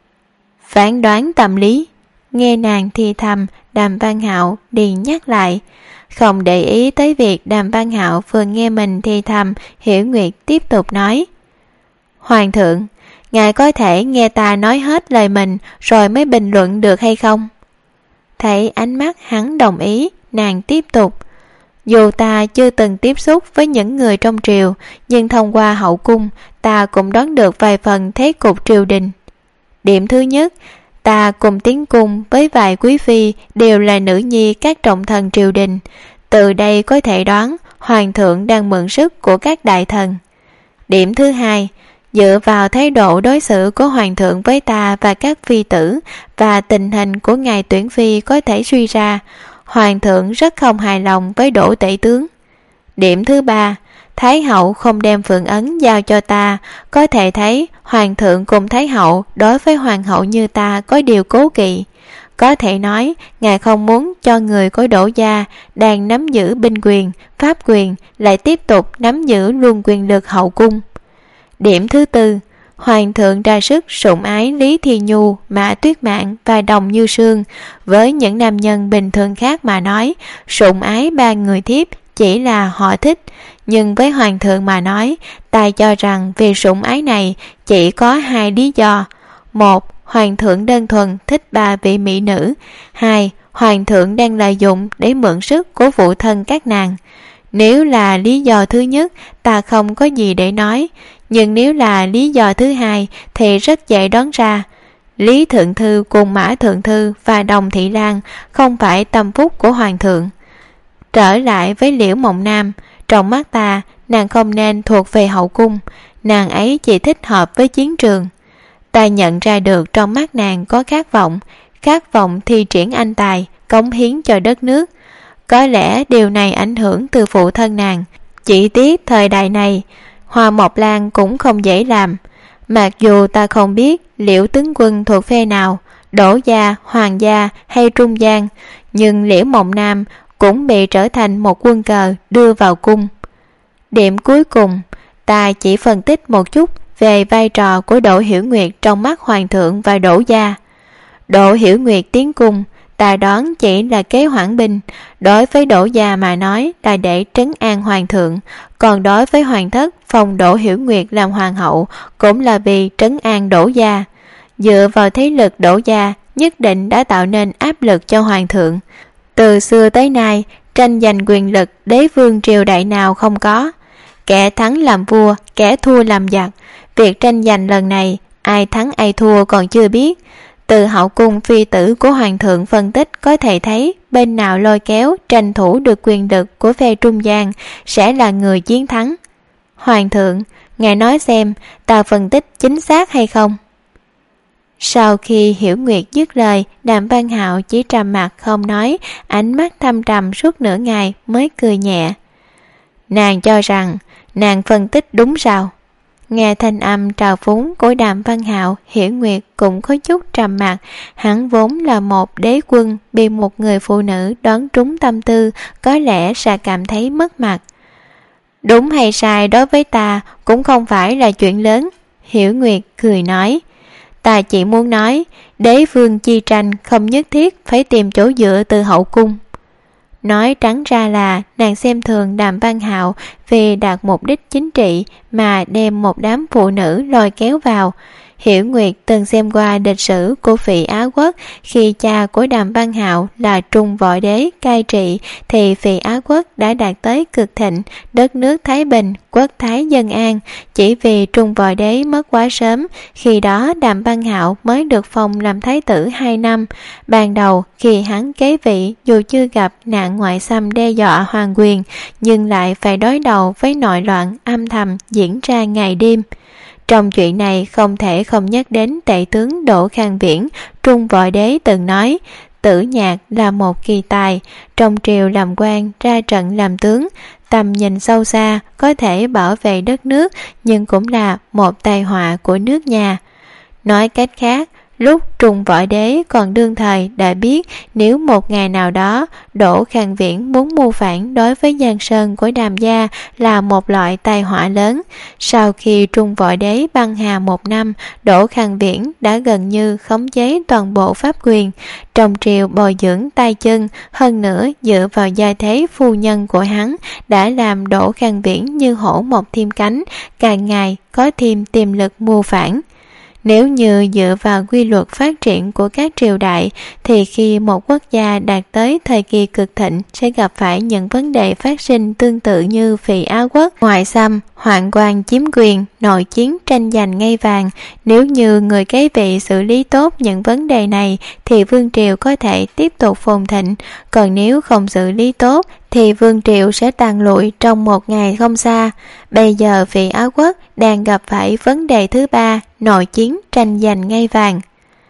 Phán đoán tâm lý? Nghe nàng thì thầm, Đàm Văn Hạo liền nhắc lại. Không để ý tới việc Đàm Văn Hạo vừa nghe mình thì thầm, Hiểu Nguyệt tiếp tục nói. Hoàng thượng, ngài có thể nghe ta nói hết lời mình rồi mới bình luận được hay không? Thấy ánh mắt hắn đồng ý, nàng tiếp tục. Dù ta chưa từng tiếp xúc với những người trong triều, nhưng thông qua hậu cung, ta cũng đoán được vài phần thế cục triều đình. Điểm thứ nhất, ta cùng tiến cung với vài quý phi đều là nữ nhi các trọng thần triều đình. Từ đây có thể đoán hoàng thượng đang mượn sức của các đại thần. Điểm thứ hai, dựa vào thái độ đối xử của hoàng thượng với ta và các phi tử và tình hình của ngài tuyển phi có thể suy ra, hoàng thượng rất không hài lòng với Đỗ tể tướng. Điểm thứ ba, Thái hậu không đem phượng ấn giao cho ta, có thể thấy hoàng thượng cùng thái hậu đối với hoàng hậu như ta có điều cố kỵ. Có thể nói ngài không muốn cho người của Đỗ gia đang nắm giữ binh quyền, pháp quyền lại tiếp tục nắm giữ luôn quyền lực hậu cung. Điểm thứ tư, hoàng thượng ra sức sủng ái Lý Thi Nhu, Mã Tuyết Mạn và Đồng Như Sương. Với những nam nhân bình thường khác mà nói, sủng ái ba người thiếp chỉ là họ thích, nhưng với hoàng thượng mà nói, ta cho rằng vì sủng ái này chỉ có hai lý do. Một, hoàng thượng đơn thuần thích ba vị mỹ nữ. Hai, hoàng thượng đang lợi dụng để mượn sức của phụ thân các nàng. Nếu là lý do thứ nhất, ta không có gì để nói, nhưng nếu là lý do thứ hai thì rất dễ đoán ra. Lý Thượng Thư cùng Mã Thượng Thư và Đồng Thị Lan không phải tâm phúc của hoàng thượng. Trở lại với Liễu Mộng Nam, trong mắt ta, nàng không nên thuộc về hậu cung, nàng ấy chỉ thích hợp với chiến trường. Ta nhận ra được trong mắt nàng có khát vọng thi triển anh tài, cống hiến cho đất nước. Có lẽ điều này ảnh hưởng từ phụ thân nàng. Chỉ tiếc thời đại này, Hoa Mộc Lan cũng không dễ làm. Mặc dù ta không biết Liễu tướng quân thuộc phe nào, Đỗ gia, Hoàng gia hay Trung Giang, nhưng Liễu Mộng Nam cũng bị trở thành một quân cờ đưa vào cung. Điểm cuối cùng, ta chỉ phân tích một chút về vai trò của Đỗ Hiểu Nguyệt trong mắt hoàng thượng và Đỗ gia. Đỗ Hiểu Nguyệt tiến cung, ta đoán chỉ là kế hoãn binh, đối với Đỗ gia mà nói là để trấn an hoàng thượng, còn đối với hoàng thất phong Đỗ Hiểu Nguyệt làm hoàng hậu cũng là vì trấn an Đỗ gia. Dựa vào thế lực Đỗ gia nhất định đã tạo nên áp lực cho hoàng thượng. Từ xưa tới nay, tranh giành quyền lực đế vương triều đại nào không có. Kẻ thắng làm vua, kẻ thua làm giặc. Việc tranh giành lần này, ai thắng ai thua còn chưa biết. Từ hậu cung phi tử của hoàng thượng phân tích có thể thấy bên nào lôi kéo tranh thủ được quyền lực của phe trung gian sẽ là người chiến thắng. Hoàng thượng, ngài nói xem ta phân tích chính xác hay không? Sau khi Hiểu Nguyệt dứt lời, Đàm Văn Hạo chỉ trầm mặt không nói, ánh mắt thâm trầm suốt nửa ngày mới cười nhẹ. Nàng cho rằng nàng phân tích đúng sao? Nghe thanh âm trào phúng của Đàm Văn Hạo, Hiểu Nguyệt cũng có chút trầm mặc. Hắn vốn là một đế quân, bị một người phụ nữ đoán trúng tâm tư, có lẽ sẽ cảm thấy mất mặt. Đúng hay sai đối với ta cũng không phải là chuyện lớn, Hiểu Nguyệt cười nói. Ta chỉ muốn nói, đế vương chi tranh không nhất thiết phải tìm chỗ dựa từ hậu cung. Nói trắng ra là nàng xem thường Đàm Văn Hạo vì đạt mục đích chính trị mà đem một đám phụ nữ lôi kéo vào. Hiểu Nguyệt từng xem qua lịch sử của Phỉ Á Quốc, khi cha của Đàm Văn Hạo là Trung Võ Đế cai trị thì Phỉ Á Quốc đã đạt tới cực thịnh, đất nước thái bình, quốc thái dân an. Chỉ vì Trung Võ Đế mất quá sớm, khi đó Đàm Văn Hạo mới được phong làm thái tử 2 năm. Ban đầu khi hắn kế vị, dù chưa gặp nạn ngoại xâm đe dọa hoàng quyền, nhưng lại phải đối đầu với nội loạn âm thầm diễn ra ngày đêm. Trong chuyện này không thể không nhắc đến tể tướng Đỗ Khang Viễn. Trung Võ Đế từng nói, Tử Nhạc là một kỳ tài, trong triều làm quan, ra trận làm tướng, tầm nhìn sâu xa, có thể bảo vệ đất nước, nhưng cũng là một tai họa của nước nhà. Nói cách khác, lúc Trung Võ Đế còn đương thời đã biết nếu một ngày nào đó Đỗ Khang Viễn muốn mưu phản đối với Giang Sơn của Đàm gia là một loại tai họa lớn. Sau khi Trung Võ Đế băng hà 1 năm, Đỗ Khang Viễn đã gần như khống chế toàn bộ pháp quyền. Trong triều bồi dưỡng tay chân, hơn nữa dựa vào gia thế phu nhân của hắn đã làm Đỗ Khang Viễn như hổ mọc thêm cánh, càng ngày có thêm tiềm lực mưu phản. Nếu như dựa vào quy luật phát triển của các triều đại thì khi một quốc gia đạt tới thời kỳ cực thịnh sẽ gặp phải những vấn đề phát sinh tương tự như Phỉ Á Quốc, ngoại xâm, hoạn quan chiếm quyền, nội chiến tranh giành ngai vàng. Nếu như người kế vị xử lý tốt những vấn đề này thì vương triều có thể tiếp tục phồn thịnh, còn nếu không xử lý tốt thì vương triều sẽ tàn lụi trong một ngày không xa. Bây giờ Phỉ Á Quốc đang gặp phải vấn đề thứ ba, nội chiến tranh giành ngai vàng.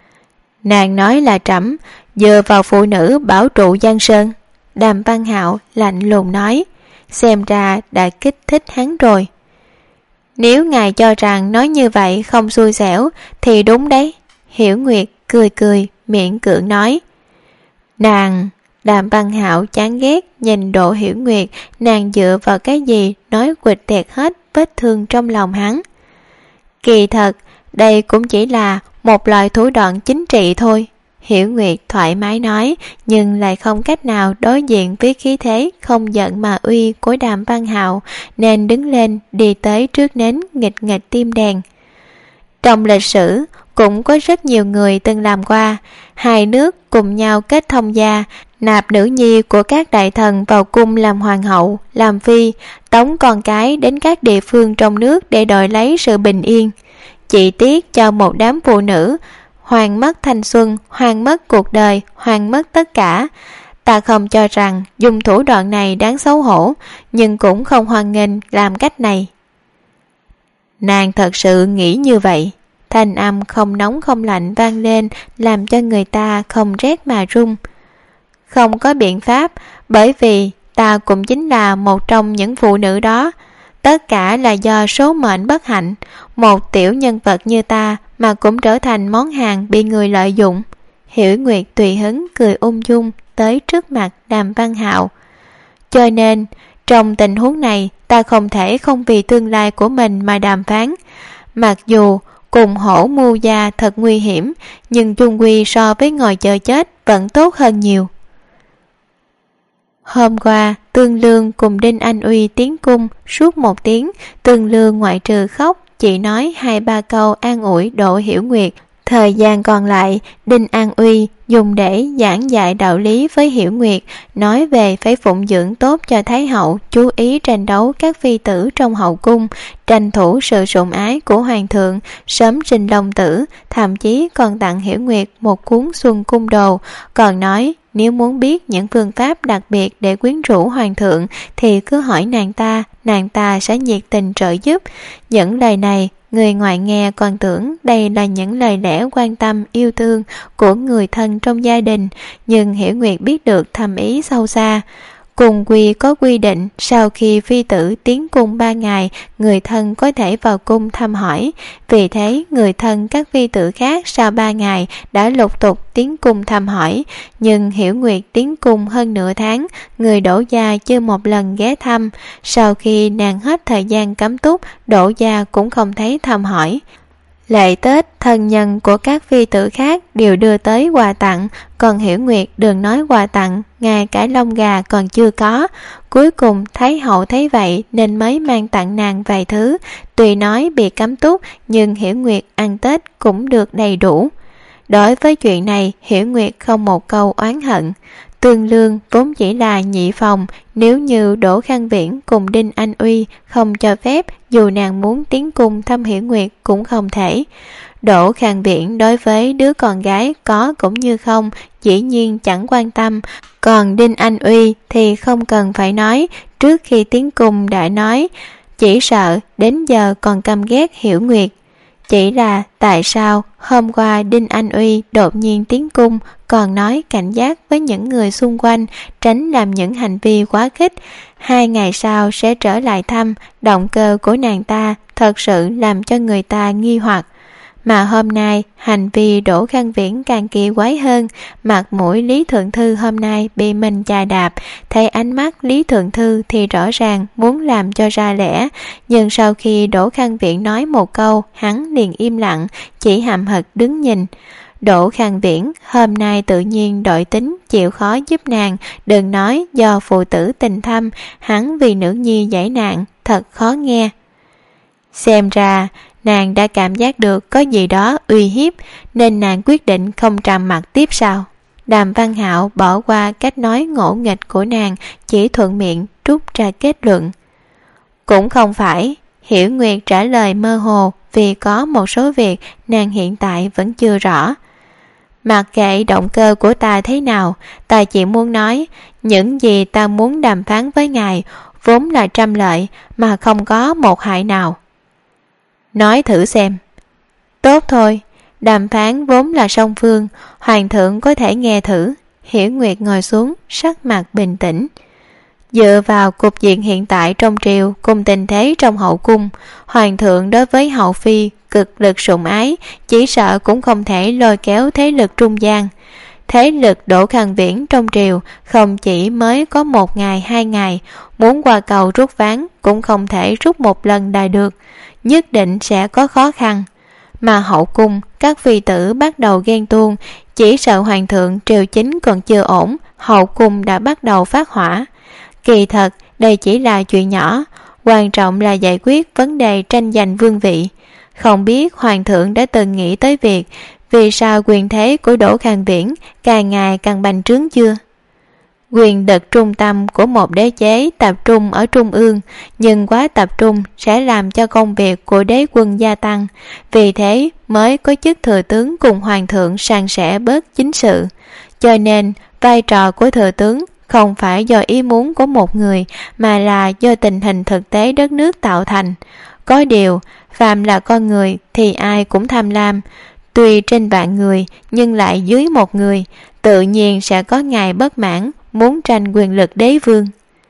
Nàng nói là trẫm dựa vào phụ nữ bảo trụ Giang Sơn. Đàm Văn Hạo lạnh lùng nói. xem ra đã kích thích hắn rồi. Nếu ngài cho rằng nói như vậy không xui xẻo thì đúng đấy. Hiểu Nguyệt cười cười miễn cưỡng nói. Nàng... Đàm Văn Hạo chán ghét nhìn Đỗ Hiểu Nguyệt, nàng dựa vào cái gì nói quịch tiệt hết vết thương trong lòng hắn. Kỳ thật, đây cũng chỉ là một loại thủ đoạn chính trị thôi. Hiểu Nguyệt thoải mái nói, nhưng lại không cách nào đối diện với khí thế không giận mà uy của Đàm Văn Hạo, nên đứng lên đi tới trước nến nghịch nghịch tim đèn. Trong lịch sử cũng có rất nhiều người từng làm qua, hai nước cùng nhau kết thông gia, nạp nữ nhi của các đại thần vào cung làm hoàng hậu, làm phi, tống con cái đến các địa phương trong nước để đòi lấy sự bình yên. Chỉ tiếc cho một đám phụ nữ hoàn mất thanh xuân, hoàn mất cuộc đời, hoàn mất tất cả. Ta không cho rằng dùng thủ đoạn này đáng xấu hổ, nhưng cũng không hoan nghênh làm cách này. Nàng thật sự nghĩ như vậy? Thanh âm không nóng không lạnh vang lên, làm cho người ta không rét mà run. Không có biện pháp, bởi vì ta cũng chính là một trong những phụ nữ đó. Tất cả là do số mệnh bất hạnh. Một tiểu nhân vật như ta mà cũng trở thành món hàng bị người lợi dụng. Hiểu Nguyệt tùy hứng cười ung dung tới trước mặt Đàm Văn Hạo. Cho nên, trong tình huống này, ta không thể không vì tương lai của mình mà đàm phán. Mặc dù cùng hổ mưu gia thật nguy hiểm, nhưng chung quy so với ngồi chờ chết vẫn tốt hơn nhiều. Hôm qua, Tương Lương cùng Đinh Anh Uy tiến cung suốt 1 tiếng. Tương Lương ngoại trừ khóc, chỉ nói 2-3 câu an ủi Đỗ Hiểu Nguyệt. Thời gian còn lại, Đinh An Uy dùng để giảng dạy đạo lý với Hiểu Nguyệt, nói về phải phụng dưỡng tốt cho Thái hậu, chú ý tranh đấu các phi tử trong hậu cung, tranh thủ sự sủng ái của hoàng thượng, sớm sinh long tử, thậm chí còn tặng Hiểu Nguyệt một cuốn Xuân Cung Đồ, còn nói nếu muốn biết những phương pháp đặc biệt để quyến rũ hoàng thượng thì cứ hỏi nàng ta sẽ nhiệt tình trợ giúp. Những lời này người ngoài nghe còn tưởng đây là những lời lẽ quan tâm yêu thương của người thân trong gia đình, nhưng Hiểu Nguyệt biết được thâm ý sâu xa. Cùng quy có quy định sau khi phi tử tiến cung 3 ngày, người thân có thể vào cung thăm hỏi. Vì thế người thân các phi tử khác sau 3 ngày đã lục tục tiến cung thăm hỏi. Nhưng Hiểu Nguyệt tiến cung hơn nửa tháng, người Đỗ gia chưa một lần ghé thăm. Sau khi nàng hết thời gian cấm túc, Đỗ gia cũng không thấy thăm hỏi. Lễ Tết, thân nhân của các phi tử khác đều đưa tới quà tặng, còn Hiểu Nguyệt đừng nói quà tặng, ngay cả lông gà còn chưa có. Cuối cùng Thái hậu thấy vậy nên mới mang tặng nàng vài thứ. Tuy nói bị cấm túc, nhưng Hiểu Nguyệt ăn Tết cũng được đầy đủ. Đối với chuyện này, Hiểu Nguyệt không một câu oán hận. Tương Lương vốn chỉ là nhị phòng, nếu như Đỗ Khang Viễn cùng Đinh Anh Uy không cho phép, dù nàng muốn tiến cung thăm Hiểu Nguyệt cũng không thể. Đỗ Khang Viễn đối với đứa con gái có cũng như không, dĩ nhiên chẳng quan tâm. Còn Đinh Anh Uy thì không cần phải nói, trước khi tiến cung đã nói, chỉ sợ đến giờ còn căm ghét Hiểu Nguyệt. Chỉ là tại sao hôm qua Đinh Anh Uy đột nhiên tiến cung, còn nói cảnh giác với những người xung quanh, tránh làm những hành vi quá khích. 2 ngày sau sẽ trở lại thăm, động cơ của nàng ta thật sự làm cho người ta nghi hoặc. Mà hôm nay hành vi Đỗ Khang Viễn càng kỳ quái hơn. Mặt mũi Lý Thượng Thư hôm nay bị mình chà đạp, thấy ánh mắt Lý Thượng Thư thì rõ ràng muốn làm cho ra lẽ, nhưng sau khi Đỗ Khang Viễn nói một câu, hắn liền im lặng, chỉ hậm hực đứng nhìn. Đỗ Khang Viễn hôm nay tự nhiên đội tính chịu khó giúp nàng, đừng nói do phụ tử tình thâm, hắn vì nữ nhi giải nạn, thật khó nghe. Xem ra nàng đã cảm giác được có gì đó uy hiếp, nên nàng quyết định không trầm mặc tiếp sau. Đàm Văn Hạo bỏ qua cách nói ngỗ nghịch của nàng, chỉ thuận miệng rút ra kết luận. Cũng không phải. Hiểu Nguyệt trả lời mơ hồ, vì có một số việc nàng hiện tại vẫn chưa rõ. Mặc kệ động cơ của ta thế nào, ta chỉ muốn nói, những gì ta muốn đàm phán với ngài vốn là trăm lợi mà không có một hại nào. Nói thử xem. Tốt thôi, đàm phán vốn là song phương, hoàng thượng có thể nghe thử. Hiểu Nguyệt ngồi xuống, sắc mặt bình tĩnh. Dựa vào cục diện hiện tại trong triều cùng tình thế trong hậu cung, hoàng thượng đối với hậu phi cực lực sủng ái, chỉ sợ cũng không thể lôi kéo thế lực trung gian. Thế lực Đỗ Khang Viễn trong triều không chỉ mới có 1 ngày 2 ngày, muốn qua cầu rút ván cũng không thể rút một lần đài được, nhất định sẽ có khó khăn. Mà hậu cung các phi tử bắt đầu ghen tuông, chỉ sợ hoàng thượng triều chính còn chưa ổn, hậu cung đã bắt đầu phát hỏa. Kỳ thật đây chỉ là chuyện nhỏ, quan trọng là giải quyết vấn đề tranh giành vương vị. Không biết hoàng thượng đã từng nghĩ tới việc vì sao quyền thế của Đỗ Khang Viễn càng ngày càng bành trướng chưa? Quyền lực trung tâm của một đế chế tập trung ở trung ương, nhưng quá tập trung sẽ làm cho công việc của đế quân gia tăng, vì thế mới có chức thừa tướng cùng hoàng thượng san sẻ bớt chính sự. Cho nên vai trò của thừa tướng không phải do ý muốn của một người, mà là do tình hình thực tế đất nước tạo thành. Có điều, phàm là con người thì ai cũng tham lam, tuy trên vạn người nhưng lại dưới một người, tự nhiên sẽ có ngày bất mãn, muốn tranh quyền lực đế vương.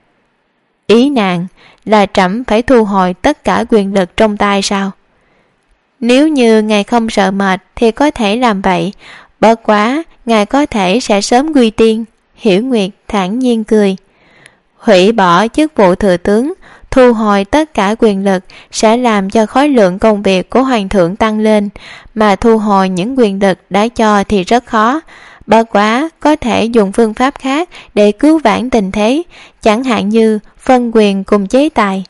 Ý nàng là trẫm phải thu hồi tất cả quyền lực trong tay sao? Nếu như ngài không sợ mệt thì có thể làm vậy, bất quá ngài có thể sẽ sớm quy tiên. Hiểu Nguyệt thản nhiên cười. Hủy bỏ chức vụ thừa tướng, thu hồi tất cả quyền lực sẽ làm cho khối lượng công việc của hoàng thượng tăng lên, mà thu hồi những quyền lực đã cho thì rất khó. Bất quá có thể dùng phương pháp khác để cứu vãn tình thế, chẳng hạn như phân quyền cùng chế tài.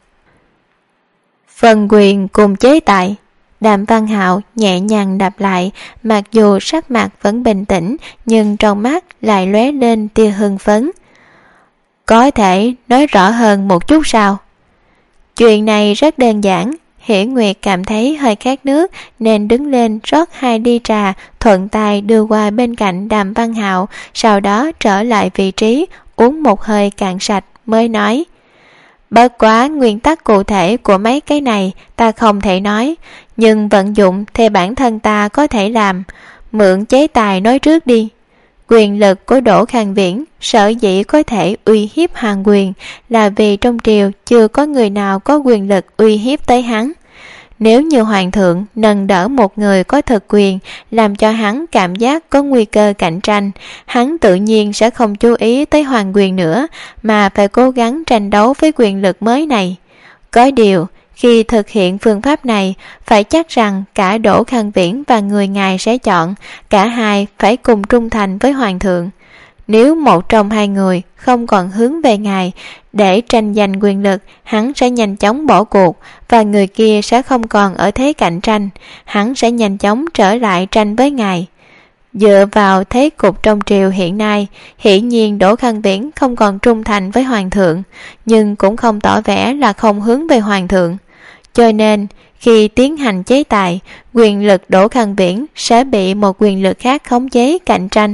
Phân quyền cùng chế tài. Đàm Văn Hạo nhẹ nhàng đáp lại, mặc dù sắc mặt vẫn bình tĩnh nhưng trong mắt lại lóe lên tia hưng phấn. Có thể nói rõ hơn một chút sao? Chuyện này rất đơn giản. Hiểu Nguyệt cảm thấy hơi khát nước nên đứng lên rót 2 ly trà, thuận tay đưa qua bên cạnh Đàm Văn Hạo, sau đó trở lại vị trí, uống một hơi cạn sạch mới nói. Bất quá nguyên tắc cụ thể của mấy cái này ta không thể nói, nhưng vận dụng thì bản thân ta có thể làm. Mượn chế tài nói trước đi. Quyền lực của Đỗ Khang Viễn sở dĩ có thể uy hiếp hoàng quyền là vì trong triều chưa có người nào có quyền lực uy hiếp tới hắn. Nếu như hoàng thượng nâng đỡ một người có thực quyền, làm cho hắn cảm giác có nguy cơ cạnh tranh, hắn tự nhiên sẽ không chú ý tới hoàng quyền nữa, mà phải cố gắng tranh đấu với quyền lực mới này. Có điều, khi thực hiện phương pháp này, phải chắc rằng cả Đỗ Khang Viễn và người ngài sẽ chọn, cả hai phải cùng trung thành với hoàng thượng. Nếu một trong hai người không còn hướng về ngài để tranh giành quyền lực, hắn sẽ nhanh chóng bỏ cuộc, và người kia sẽ không còn ở thế cạnh tranh, hắn sẽ nhanh chóng trở lại tranh với ngài. Dựa vào thế cục trong triều hiện nay, hiển nhiên Đỗ Khang Viễn không còn trung thành với hoàng thượng, nhưng cũng không tỏ vẻ là không hướng về hoàng thượng. Cho nên, khi tiến hành chế tài, quyền lực Đỗ Khang Viễn sẽ bị một quyền lực khác khống chế cạnh tranh.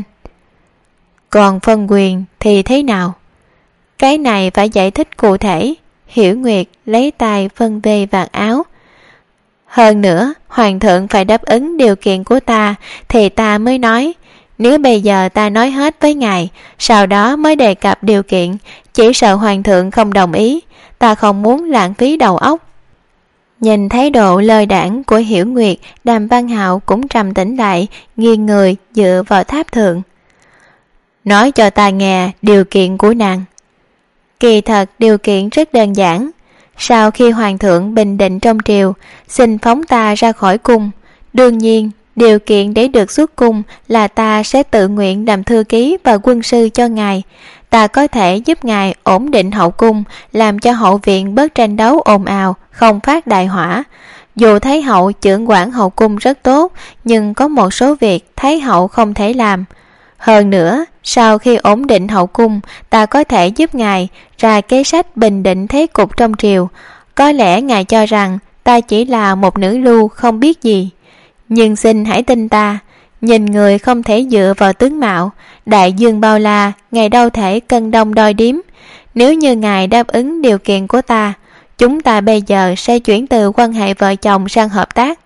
Còn phân quyền thì thế nào? Cái này phải giải thích cụ thể. Hiểu Nguyệt lấy tay phân về vạt áo. Hơn nữa, hoàng thượng phải đáp ứng điều kiện của ta thì ta mới nói. Nếu bây giờ ta nói hết với ngài, sau đó mới đề cập điều kiện, chỉ sợ hoàng thượng không đồng ý. Ta không muốn lãng phí đầu óc. Nhìn thái độ lơi đãng của Hiểu Nguyệt, Đàm Văn Hạo cũng trầm tĩnh lại, nghiêng người dựa vào tháp thượng. Nói cho ta nghe điều kiện của nàng. Kỳ thật điều kiện rất đơn giản. Sau khi hoàng thượng bình định trong triều, xin phóng ta ra khỏi cung. Đương nhiên, điều kiện để được xuất cung là ta sẽ tự nguyện làm thư ký và quân sư cho ngài. Ta có thể giúp ngài ổn định hậu cung, làm cho hậu viện bớt tranh đấu ồn ào, không phát đại hỏa. Dù Thái hậu trưởng quản hậu cung rất tốt, nhưng có một số việc Thái hậu không thể làm. Hơn nữa, sau khi ổn định hậu cung, ta có thể giúp ngài ra kế sách bình định thế cục trong triều. Có lẽ ngài cho rằng ta chỉ là một nữ lưu không biết gì, nhưng xin hãy tin ta, nhìn người không thể dựa vào tướng mạo. Đại dương bao la, ngài đâu thể cân đong đo điếm. Nếu như ngài đáp ứng điều kiện của ta, chúng ta bây giờ sẽ chuyển từ quan hệ vợ chồng sang hợp tác.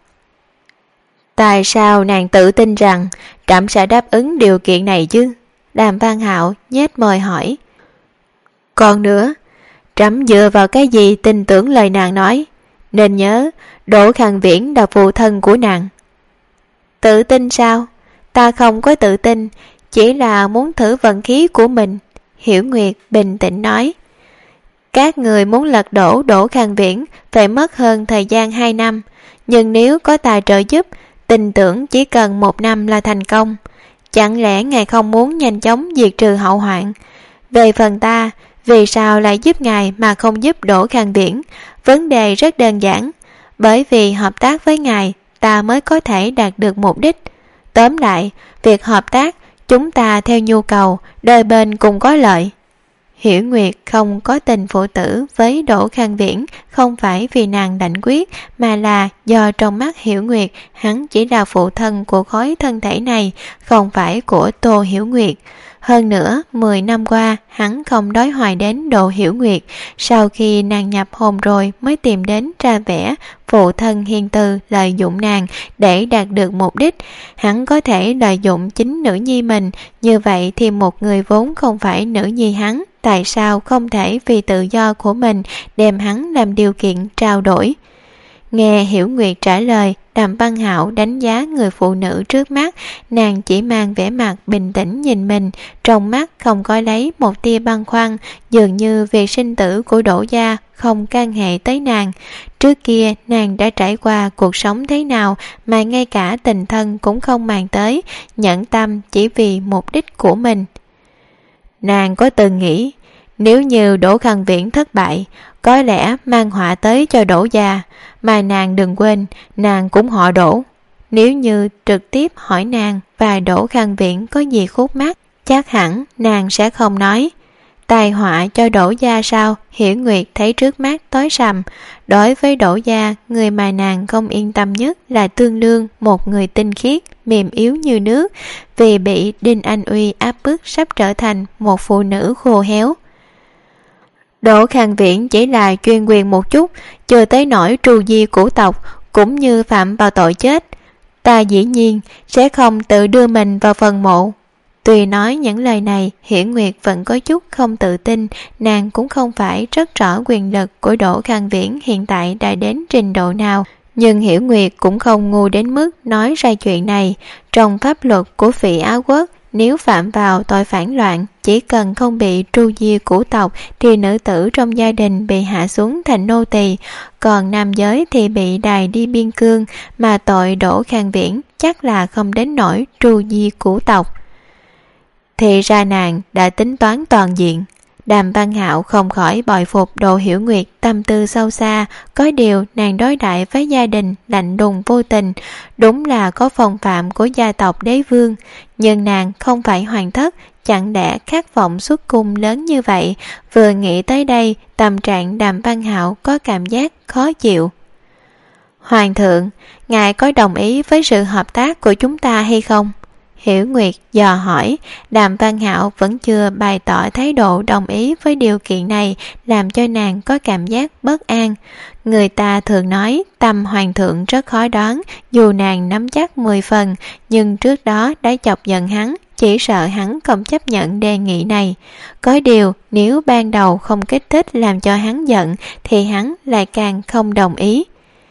Tại sao nàng tự tin rằng trẫm sẽ đáp ứng điều kiện này chứ? Đàm Văn Hạo nhếch môi hỏi. Còn nữa, Trẫm dựa vào cái gì tin tưởng lời nàng nói? Nên nhớ, Đỗ Khang Viễn là phụ thân của nàng. Tự tin sao? Ta không có tự tin, chỉ là muốn thử vận khí của mình. Hiểu Nguyệt bình tĩnh nói. Các người muốn lật đổ Đỗ Khang Viễn phải mất hơn thời gian 2 năm, nhưng nếu có tài trợ giúp, tin tưởng chỉ cần 1 năm là thành công. Chẳng lẽ ngài không muốn nhanh chóng diệt trừ hậu hoạn? Về phần ta, vì sao lại giúp ngài mà không giúp Đỗ Khang Viễn? Vấn đề rất đơn giản, bởi vì hợp tác với ngài ta mới có thể đạt được mục đích. Tóm lại, việc hợp tác chúng ta theo nhu cầu, đôi bên cùng có lợi. Hiểu Nguyệt không có tình phụ tử với Đỗ Khang Viễn không phải vì nàng đảnh quyết, mà là do trong mắt Hiểu Nguyệt hắn chỉ là phụ thân của khối thân thể này, không phải của Tô Hiểu Nguyệt. Hơn nữa, 10 năm qua hắn không đói hoài đến Đỗ Hiểu Nguyệt, sau khi nàng nhập hồn rồi mới tìm đến ra vẻ phụ thân hiền từ lợi dụng nàng để đạt được mục đích. Hắn có thể lợi dụng chính nữ nhi mình, như vậy thì một người vốn không phải nữ nhi hắn, tại sao không thể vì tự do của mình đem hắn làm điều kiện trao đổi? Nghe Hiểu Nguyệt trả lời, Đàm Văn Hạo đánh giá người phụ nữ trước mắt, nàng chỉ mang vẻ mặt bình tĩnh nhìn mình, trong mắt không có lấy một tia băn khoăn, dường như việc sinh tử của Đỗ gia không can hệ tới nàng. Trước kia nàng đã trải qua cuộc sống thế nào mà ngay cả tình thân cũng không màng tới, nhẫn tâm chỉ vì mục đích của mình. Nàng có từng nghĩ, nếu như Đỗ Khang Viễn thất bại, có lẽ mang họa tới cho Đỗ gia, mà nàng đừng quên, nàng cũng họ Đỗ. Nếu như trực tiếp hỏi nàng và Đỗ Khang Viễn có gì khúc mắc, chắc hẳn nàng sẽ không nói. Tai họa cho Đỗ gia sao? Hiểu Nguyệt thấy trước mắt tối sầm. Đối với Đỗ gia, người mà nàng không yên tâm nhất là Tương Lương, một người tinh khiết, mềm yếu như nước, vì bị Đinh Anh Uy áp bức sắp trở thành một phụ nữ khô héo. Đỗ Khang Viễn chỉ là chuyên quyền một chút, chưa tới nỗi tru di của tộc, cũng như phạm vào tội chết. Ta dĩ nhiên sẽ không tự đưa mình vào phần mộ. Tuy nói những lời này, Hiểu Nguyệt vẫn có chút không tự tin, nàng cũng không phải rất rõ quyền lực của Đỗ Khang Viễn hiện tại đã đến trình độ nào. Nhưng Hiểu Nguyệt cũng không ngu đến mức nói ra chuyện này. Trong pháp luật của Phỉ Á Quốc, nếu phạm vào tội phản loạn, chỉ cần không bị tru di của tộc thì nữ tử trong gia đình bị hạ xuống thành nô tỳ, còn nam giới thì bị đày đi biên cương, mà tội Đỗ Khang Viễn chắc là không đến nỗi tru di của tộc. Thì ra nàng đã tính toán toàn diện. Đàm Văn Hạo không khỏi bội phục Đỗ Hiểu Nguyệt tâm tư sâu xa, có điều nàng đối đại với gia đình lạnh lùng vô tình, đúng là có phong phạm của gia tộc đế vương, nhưng nàng không phải hoàng thất, chẳng lẽ khát vọng xuất cung lớn như vậy? Vừa nghĩ tới đây, tâm trạng Đàm Văn Hạo có cảm giác khó chịu. Hoàng thượng, ngài có đồng ý với sự hợp tác của chúng ta hay không? Hiểu Nguyệt dò hỏi. Đàm Văn Hạo vẫn chưa bày tỏ thái độ đồng ý với điều kiện này, làm cho nàng có cảm giác bất an. Người ta thường nói tâm hoàng thượng rất khó đoán, dù nàng nắm chắc 10 phần, nhưng trước đó đã chọc giận hắn, chỉ sợ hắn không chấp nhận đề nghị này. Có điều nếu ban đầu không kích thích làm cho hắn giận, thì hắn lại càng không đồng ý.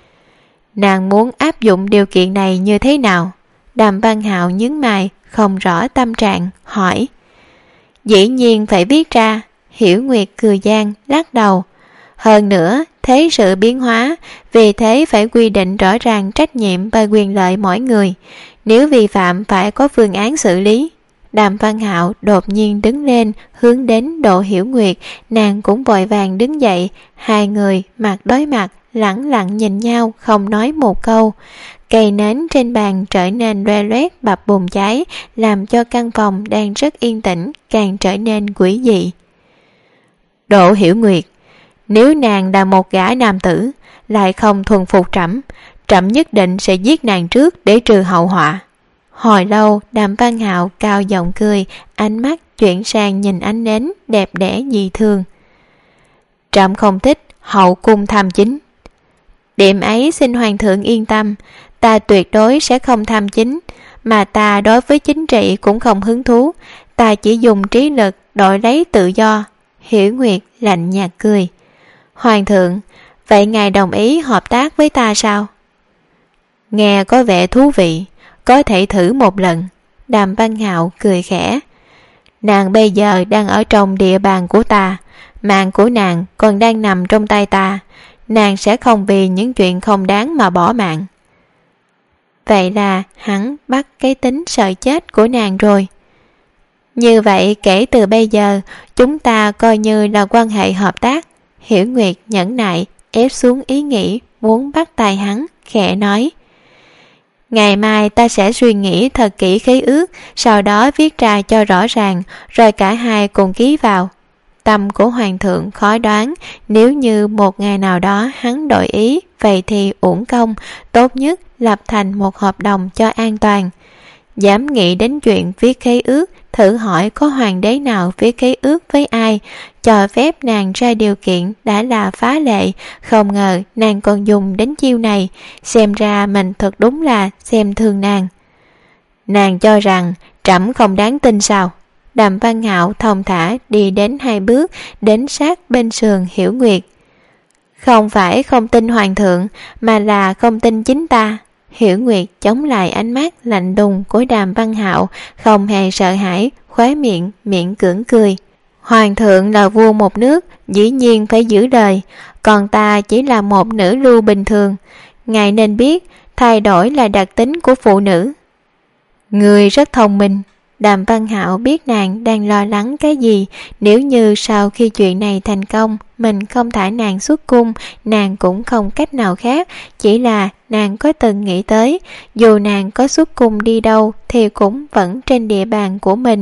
Nàng muốn áp dụng điều kiện này như thế nào? Đàm Văn Hạo nhướng mày, không rõ tâm trạng, hỏi. Dĩ nhiên phải viết ra. Hiểu Nguyệt cười gian, lắc đầu. Hơn nữa, thế sự biến hóa, vì thế phải quy định rõ ràng trách nhiệm và quyền lợi mỗi người. Nếu vi phạm phải có phương án xử lý. Đàm Văn Hạo đột nhiên đứng lên, hướng đến Đỗ Hiểu Nguyệt, nàng cũng vội vàng đứng dậy, hai người mặt đối mặt, lẳng lặng nhìn nhau không nói một câu. Cây nến trên bàn trở nên loe loét bập bùng cháy, làm cho căn phòng đang rất yên tĩnh càng trở nên quỷ dị. Đỗ Hiểu Nguyệt, nếu nàng là một gã nam tử, lại không thuần phục trẫm, trẫm nhất định sẽ giết nàng trước để trừ hậu họa. Hồi lâu, Đàm Văn Hạo cao giọng cười, ánh mắt chuyển sang nhìn ánh nến đẹp đẽ dị thường. Trẫm không thích hậu cung tham chính. Điểm ấy xin hoàng thượng yên tâm, ta tuyệt đối sẽ không tham chính, mà ta đối với chính trị cũng không hứng thú, ta chỉ dùng trí lực đổi lấy tự do. Hiểu Nguyệt lạnh nhạt cười. Hoàng thượng, vậy ngài đồng ý hợp tác với ta sao? Nghe có vẻ thú vị, có thể thử một lần. Đàm Văn Hạo cười khẽ. Nàng bây giờ đang ở trong địa bàn của ta, mạng của nàng còn đang nằm trong tay ta, nàng sẽ không vì những chuyện không đáng mà bỏ mạng. Vậy là hắn bắt cái tính sợ chết của nàng rồi. Như vậy kể từ bây giờ chúng ta coi như là quan hệ hợp tác. Hiểu Nguyệt nhẫn nại ép xuống ý nghĩ muốn bắt tay hắn, khẽ nói: Ngày mai ta sẽ suy nghĩ thật kỹ khế ước, sau đó viết ra cho rõ ràng, rồi cả hai cùng ký vào. Tâm của hoàng thượng khó đoán, nếu như một ngày nào đó hắn đổi ý, vậy thì uổng công, tốt nhất lập thành một hợp đồng cho an toàn. Dám nghĩ đến chuyện viết khế ước, thử hỏi có hoàng đế nào viết khế ước với ai, cho phép nàng ra điều kiện đã là phá lệ, không ngờ nàng còn dùng đến chiêu này, xem ra mình thật đúng là xem thường nàng. Nàng cho rằng trẫm không đáng tin sao? Đàm Văn Hạo thong thả đi đến 2 bước, đến sát bên sườn Hiểu Nguyệt. Không phải không tin hoàng thượng, mà là không tin chính ta. Hiểu Nguyệt chống lại ánh mắt lạnh lùng của Đàm Văn Hạo, không hề sợ hãi, khóe miệng miệng cưỡng cười. Hoàng thượng là vua một nước, dĩ nhiên phải giữ đời, còn ta chỉ là một nữ lưu bình thường. Ngài nên biết, thay đổi là đặc tính của phụ nữ. Người rất thông minh. Đàm Văn Hạo biết nàng đang lo lắng cái gì. Nếu như sau khi chuyện này thành công, mình không thả nàng xuất cung, nàng cũng không cách nào khác. Chỉ là nàng có từng nghĩ tới, dù nàng có xuất cung đi đâu thì cũng vẫn trên địa bàn của mình.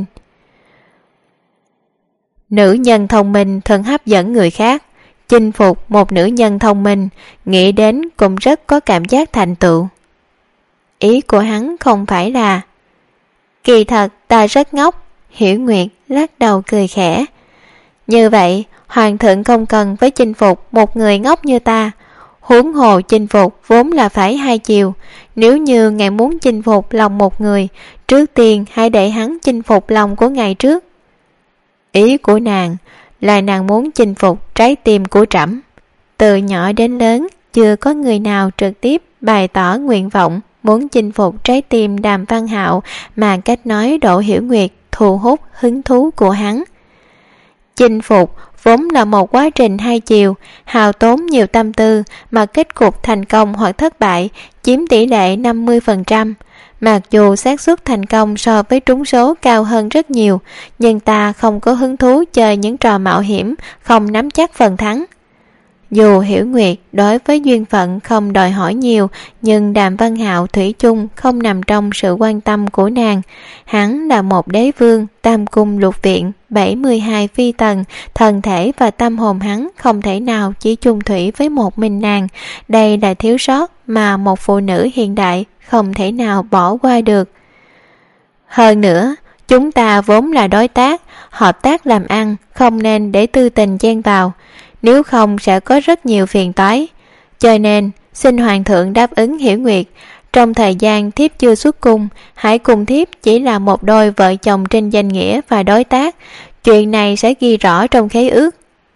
Nữ nhân thông minh thường hấp dẫn người khác. Chinh phục một nữ nhân thông minh, nghĩ đến cũng rất có cảm giác thành tựu. Ý của hắn không phải là kỳ thật ta rất ngốc. Hiểu Nguyệt lắc đầu cười khẽ. Như vậy hoàng thượng không cần phải chinh phục một người ngốc như ta. Huống hồ chinh phục vốn là phải hai chiều. Nếu như ngài muốn chinh phục lòng một người, trước tiên hãy để hắn chinh phục lòng của ngài trước. Ý của nàng là nàng muốn chinh phục trái tim của trẫm. Từ nhỏ đến lớn chưa có người nào trực tiếp bày tỏ nguyện vọng muốn chinh phục trái tim Đàm Văn Hạo, mà cách nói Đỗ Hiểu Nguyệt thu hút hứng thú của hắn. Chinh phục vốn là một quá trình hai chiều, hao tốn nhiều tâm tư, mà kết cục thành công hoặc thất bại chiếm tỷ lệ 50%. Mặc dù xác suất thành công so với trúng số cao hơn rất nhiều, nhưng ta không có hứng thú chơi những trò mạo hiểm, không nắm chắc phần thắng. Dù Hiểu Nguyệt đối với duyên phận không đòi hỏi nhiều, nhưng Đàm Văn Hạo thủy chung không nằm trong sự quan tâm của nàng. Hắn là một đế vương, tam cung lục viện, 72 phi tần, thân thể và tâm hồn hắn không thể nào chỉ chung thủy với một mình nàng. Đây là thiếu sót mà một phụ nữ hiện đại không thể nào bỏ qua được. Hơn nữa, chúng ta vốn là đối tác, hợp tác làm ăn, không nên để tư tình chen vào, nếu không sẽ có rất nhiều phiền toái. Cho nên xin hoàng thượng đáp ứng Hiểu Nguyệt, trong thời gian thiếp chưa xuất cung, hãy cùng thiếp chỉ là một đôi vợ chồng trên danh nghĩa và đối tác. Chuyện này sẽ ghi rõ trong khế ước.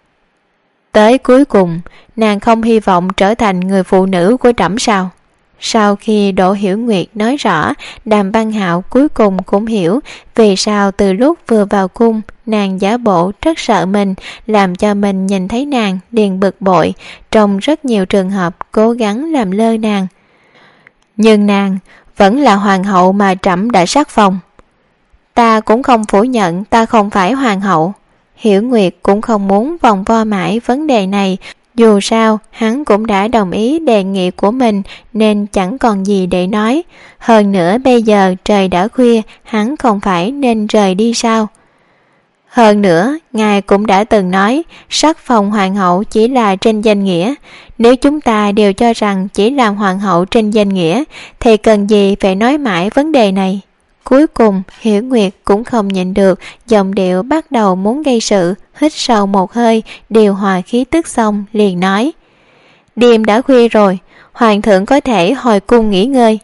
Tới cuối cùng, nàng không hy vọng trở thành người phụ nữ của trẫm sao? Sau khi Đỗ Hiểu Nguyệt nói rõ, Đàm Văn Hạo cuối cùng cũng hiểu vì sao từ lúc vừa vào cung, nàng giả bộ rất sợ mình, làm cho mình nhìn thấy nàng liền bực bội, trong rất nhiều trường hợp cố gắng làm lơ nàng. Nhưng nàng vẫn là hoàng hậu mà trẫm đã sắc phong. Ta cũng không phủ nhận ta không phải hoàng hậu. Hiểu Nguyệt cũng không muốn vòng vo mãi vấn đề này, dù sao hắn cũng đã đồng ý đề nghị của mình nên chẳng còn gì để nói. Hơn nữa bây giờ trời đã khuya, hắn không phải nên rời đi sao? Hơn nữa ngài cũng đã từng nói sắc phong hoàng hậu chỉ là trên danh nghĩa. Nếu chúng ta đều cho rằng chỉ làm hoàng hậu trên danh nghĩa thì cần gì phải nói mãi vấn đề này? Cuối cùng Hiểu Nguyệt cũng không nhịn được, giọng điệu bắt đầu muốn gây sự, hít sâu một hơi, điều hòa khí tức xong liền nói: Đêm đã khuya rồi, hoàng thượng có thể hồi cung nghỉ ngơi.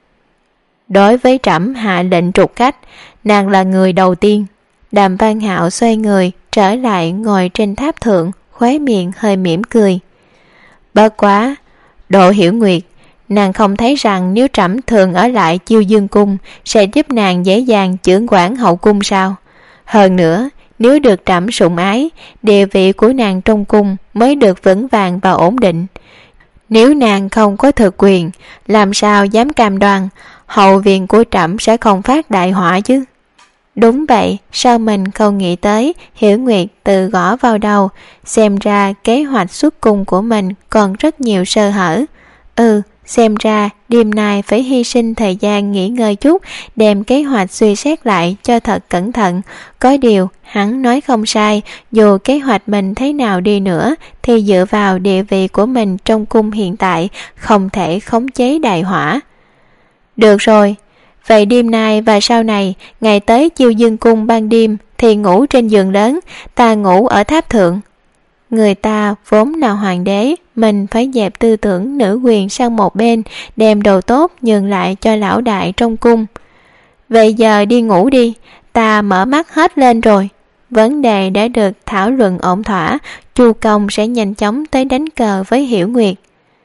Đối với trẫm hạ lệnh trục khách, nàng là người đầu tiên. Đàm Văn Hạo xoay người trở lại ngồi trên tháp thượng, khóe miệng hơi mỉm cười. Bất quá, Độ Hiểu Nguyệt, nàng không thấy rằng nếu trẫm thường ở lại Chiêu Dương cung sẽ giúp nàng dễ dàng chưởng quản hậu cung sao? Hơn nữa, nếu được trẫm sủng ái, địa vị của nàng trong cung mới được vững vàng và ổn định. Nếu nàng không có thực quyền, làm sao dám cam đoan hậu viện của trẫm sẽ không phát đại họa chứ? Đúng vậy, sao mình không nghĩ tới? Hiểu Nguyệt tự gõ vào đầu, xem ra kế hoạch xuất cung của mình còn rất nhiều sơ hở. Xem ra đêm nay phải hy sinh thời gian nghỉ ngơi chút, đem kế hoạch suy xét lại cho thật cẩn thận. Có điều hắn nói không sai, dù kế hoạch mình thế nào đi nữa thì dựa vào địa vị của mình trong cung hiện tại không thể khống chế đại hỏa. Được rồi, vậy đêm nay và sau này, ngày tới Chiêu Dương cung ban đêm thì ngủ trên giường lớn, ta ngủ ở tháp thượng. Người ta vốn là hoàng đế, mình phải dẹp tư tưởng nữ quyền sang một bên, đem đồ tốt nhường lại cho lão đại trong cung. Vậy giờ đi ngủ đi, ta mở mắt hết lên rồi. Vấn đề đã được thảo luận ổn thỏa, Chu Công sẽ nhanh chóng tới đánh cờ với Hiểu Nguyệt.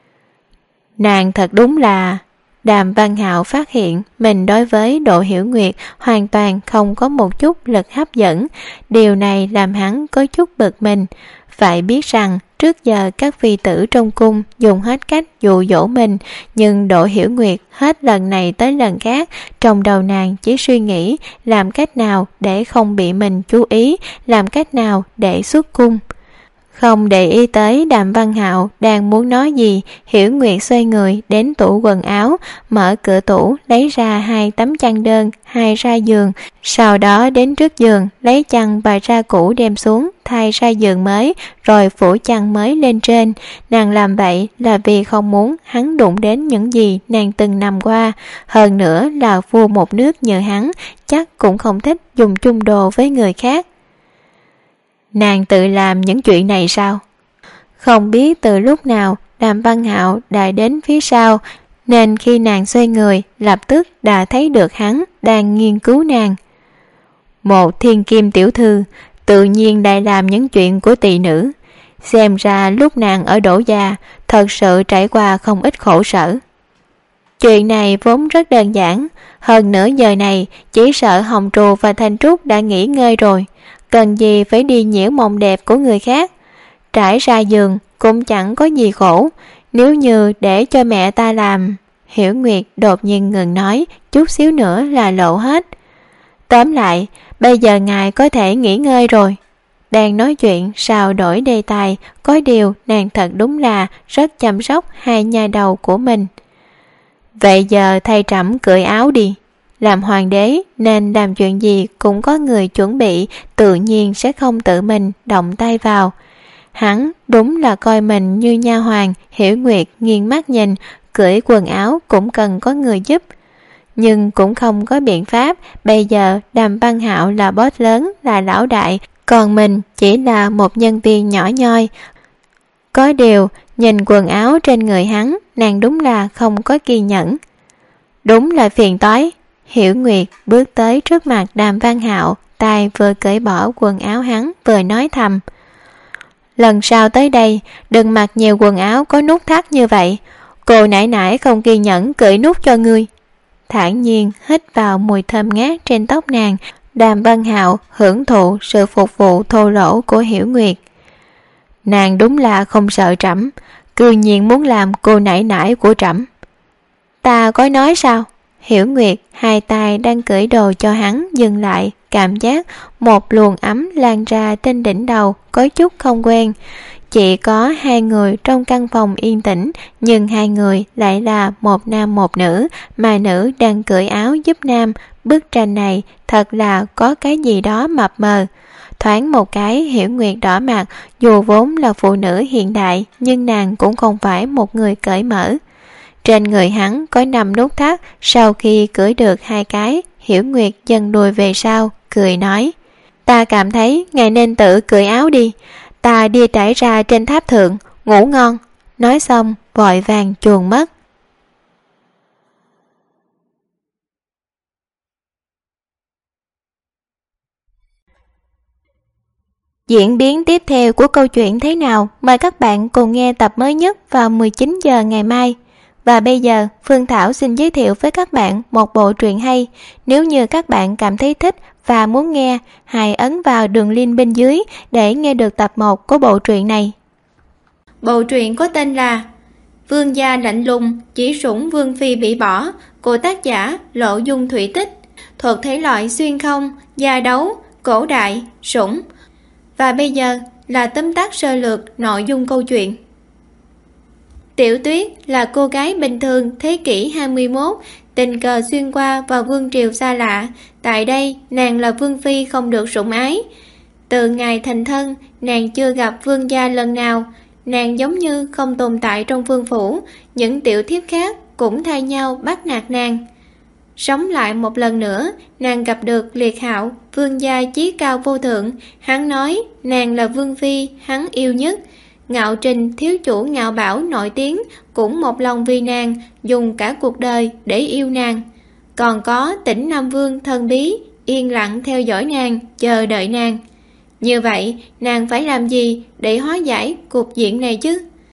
Nàng thật đúng là... Đàm Văn Hạo phát hiện mình đối với Độ Hiểu Nguyệt hoàn toàn không có một chút lực hấp dẫn. Điều này làm hắn có chút bực mình. Phải biết rằng trước giờ các phi tử trong cung dùng hết cách dụ dỗ mình, nhưng Độ Hiểu Nguyệt hết lần này tới lần khác, trong đầu nàng chỉ suy nghĩ làm cách nào để không bị mình chú ý, làm cách nào để xuất cung. Không để ý tới Đàm Văn Hạo đang muốn nói gì, Hiểu Nguyệt xoay người đến tủ quần áo, mở cửa tủ lấy ra 2 tấm chăn đơn, 2 ra giường, sau đó đến trước giường lấy chăn và ra cũ đem xuống, thay ra giường mới, rồi phủ chăn mới lên trên. Nàng làm vậy là vì không muốn hắn đụng đến những gì nàng từng nằm qua. Hơn nữa là vua một nước như hắn chắc cũng không thích dùng chung đồ với người khác. Nàng tự làm những chuyện này sao? Không biết từ lúc nào Đàm Văn Hạo đã đến phía sau, nên khi nàng xoay người lập tức đã thấy được hắn đang nghiên cứu nàng. Một thiên kim tiểu thư tự nhiên đã làm những chuyện của tỳ nữ, xem ra lúc nàng ở Đỗ gia thật sự trải qua không ít khổ sở. Chuyện này vốn rất đơn giản, hơn nửa giờ này chỉ sợ Hồng Trù và Thanh Trúc đã nghỉ ngơi rồi, cần gì phải đi nhiễu mộng đẹp của người khác. Trải ra giường cũng chẳng có gì khổ, nếu như để cho mẹ ta làm. Hiểu Nguyệt đột nhiên ngừng nói, chút xíu nữa là lộ hết. Tóm lại, bây giờ ngài có thể nghỉ ngơi rồi. Đang nói chuyện sao đổi đề tài, có điều nàng thật đúng là rất chăm sóc 2 nha đầu của mình. Vậy giờ thay trẫm cởi áo đi. Làm hoàng đế nên làm chuyện gì cũng có người chuẩn bị, tự nhiên sẽ không tự mình động tay vào. Hắn đúng là coi mình như nha hoàn. Hiểu Nguyệt nghiêng mắt nhìn, cởi quần áo cũng cần có người giúp, nhưng cũng không có biện pháp. Bây giờ Đàm Văn Hạo là boss lớn, là lão đại, còn mình chỉ là một nhân viên nhỏ nhoi. Có điều nhìn quần áo trên người hắn, nàng đúng là không có kiên nhẫn. Đúng là phiền toái. Hiểu Nguyệt bước tới trước mặt Đàm Văn Hạo, tay vừa cởi bỏ quần áo hắn vừa nói thầm: lần sau tới đây đừng mặc nhiều quần áo có nút thắt như vậy, cô nãy nãy không kiên nhẫn cởi nút cho ngươi. Thản nhiên hít vào mùi thơm ngát trên tóc nàng, Đàm Văn Hạo hưởng thụ sự phục vụ thô lỗ của Hiểu Nguyệt. Nàng đúng là không sợ trẫm, cư nhiên muốn làm cô nãy nãy của trẫm. Ta có nói sao? Hiểu Nguyệt 2 tay đang cởi đồ cho hắn dừng lại, cảm giác một luồng ấm lan ra trên đỉnh đầu, có chút không quen. Chỉ có 2 người trong căn phòng yên tĩnh, nhưng 2 người lại là một nam một nữ, mà nữ đang cởi áo giúp nam. Bức tranh này thật là có cái gì đó mập mờ. Thoáng một cái Hiểu Nguyệt đỏ mặt, dù vốn là phụ nữ hiện đại nhưng nàng cũng không phải một người cởi mở. Trên người hắn có 5 nút thắt, sau khi cởi được 2 cái, Hiểu Nguyệt dần lùi về sau, cười nói: ta cảm thấy ngài nên tự cởi áo đi, ta đi trải ra trên tháp thượng, ngủ ngon. Nói xong vội vàng chuồn mất. Diễn biến tiếp theo của câu chuyện thế nào? Mời các bạn cùng nghe tập mới nhất vào 19 giờ ngày mai. Và bây giờ, Phương Thảo xin giới thiệu với các bạn một bộ truyện hay. Nếu như các bạn cảm thấy thích và muốn nghe, hãy ấn vào đường link bên dưới để nghe được tập 1 của bộ truyện này. Bộ truyện có tên là Vương gia lạnh lùng chỉ sủng vương phi bị bỏ của tác giả Lộ Dung Thủy Tích, thuộc thể loại xuyên không, gia đấu, cổ đại, sủng. Và bây giờ là tóm tắt sơ lược nội dung câu chuyện. Tiểu Tuyết là cô gái bình thường thế kỷ 21, tình cờ xuyên qua vào vương triều xa lạ. Tại đây, nàng là vương phi không được sủng ái. Từ ngày thành thân, nàng chưa gặp vương gia lần nào. Nàng giống như không tồn tại trong vương phủ, những tiểu thiếp khác cũng thay nhau bắt nạt nàng. Sống lại một lần nữa, nàng gặp được Liệt Hạo, vương gia chí cao vô thượng. Hắn nói nàng là vương phi hắn yêu nhất. Ngạo Trình, thiếu chủ Ngạo Bảo nổi tiếng, cũng một lòng vì nàng, dùng cả cuộc đời để yêu nàng. Còn có Tỉnh Nam Vương thần bí, yên lặng theo dõi nàng, chờ đợi nàng. Như vậy, nàng phải làm gì để hóa giải cục diện này chứ?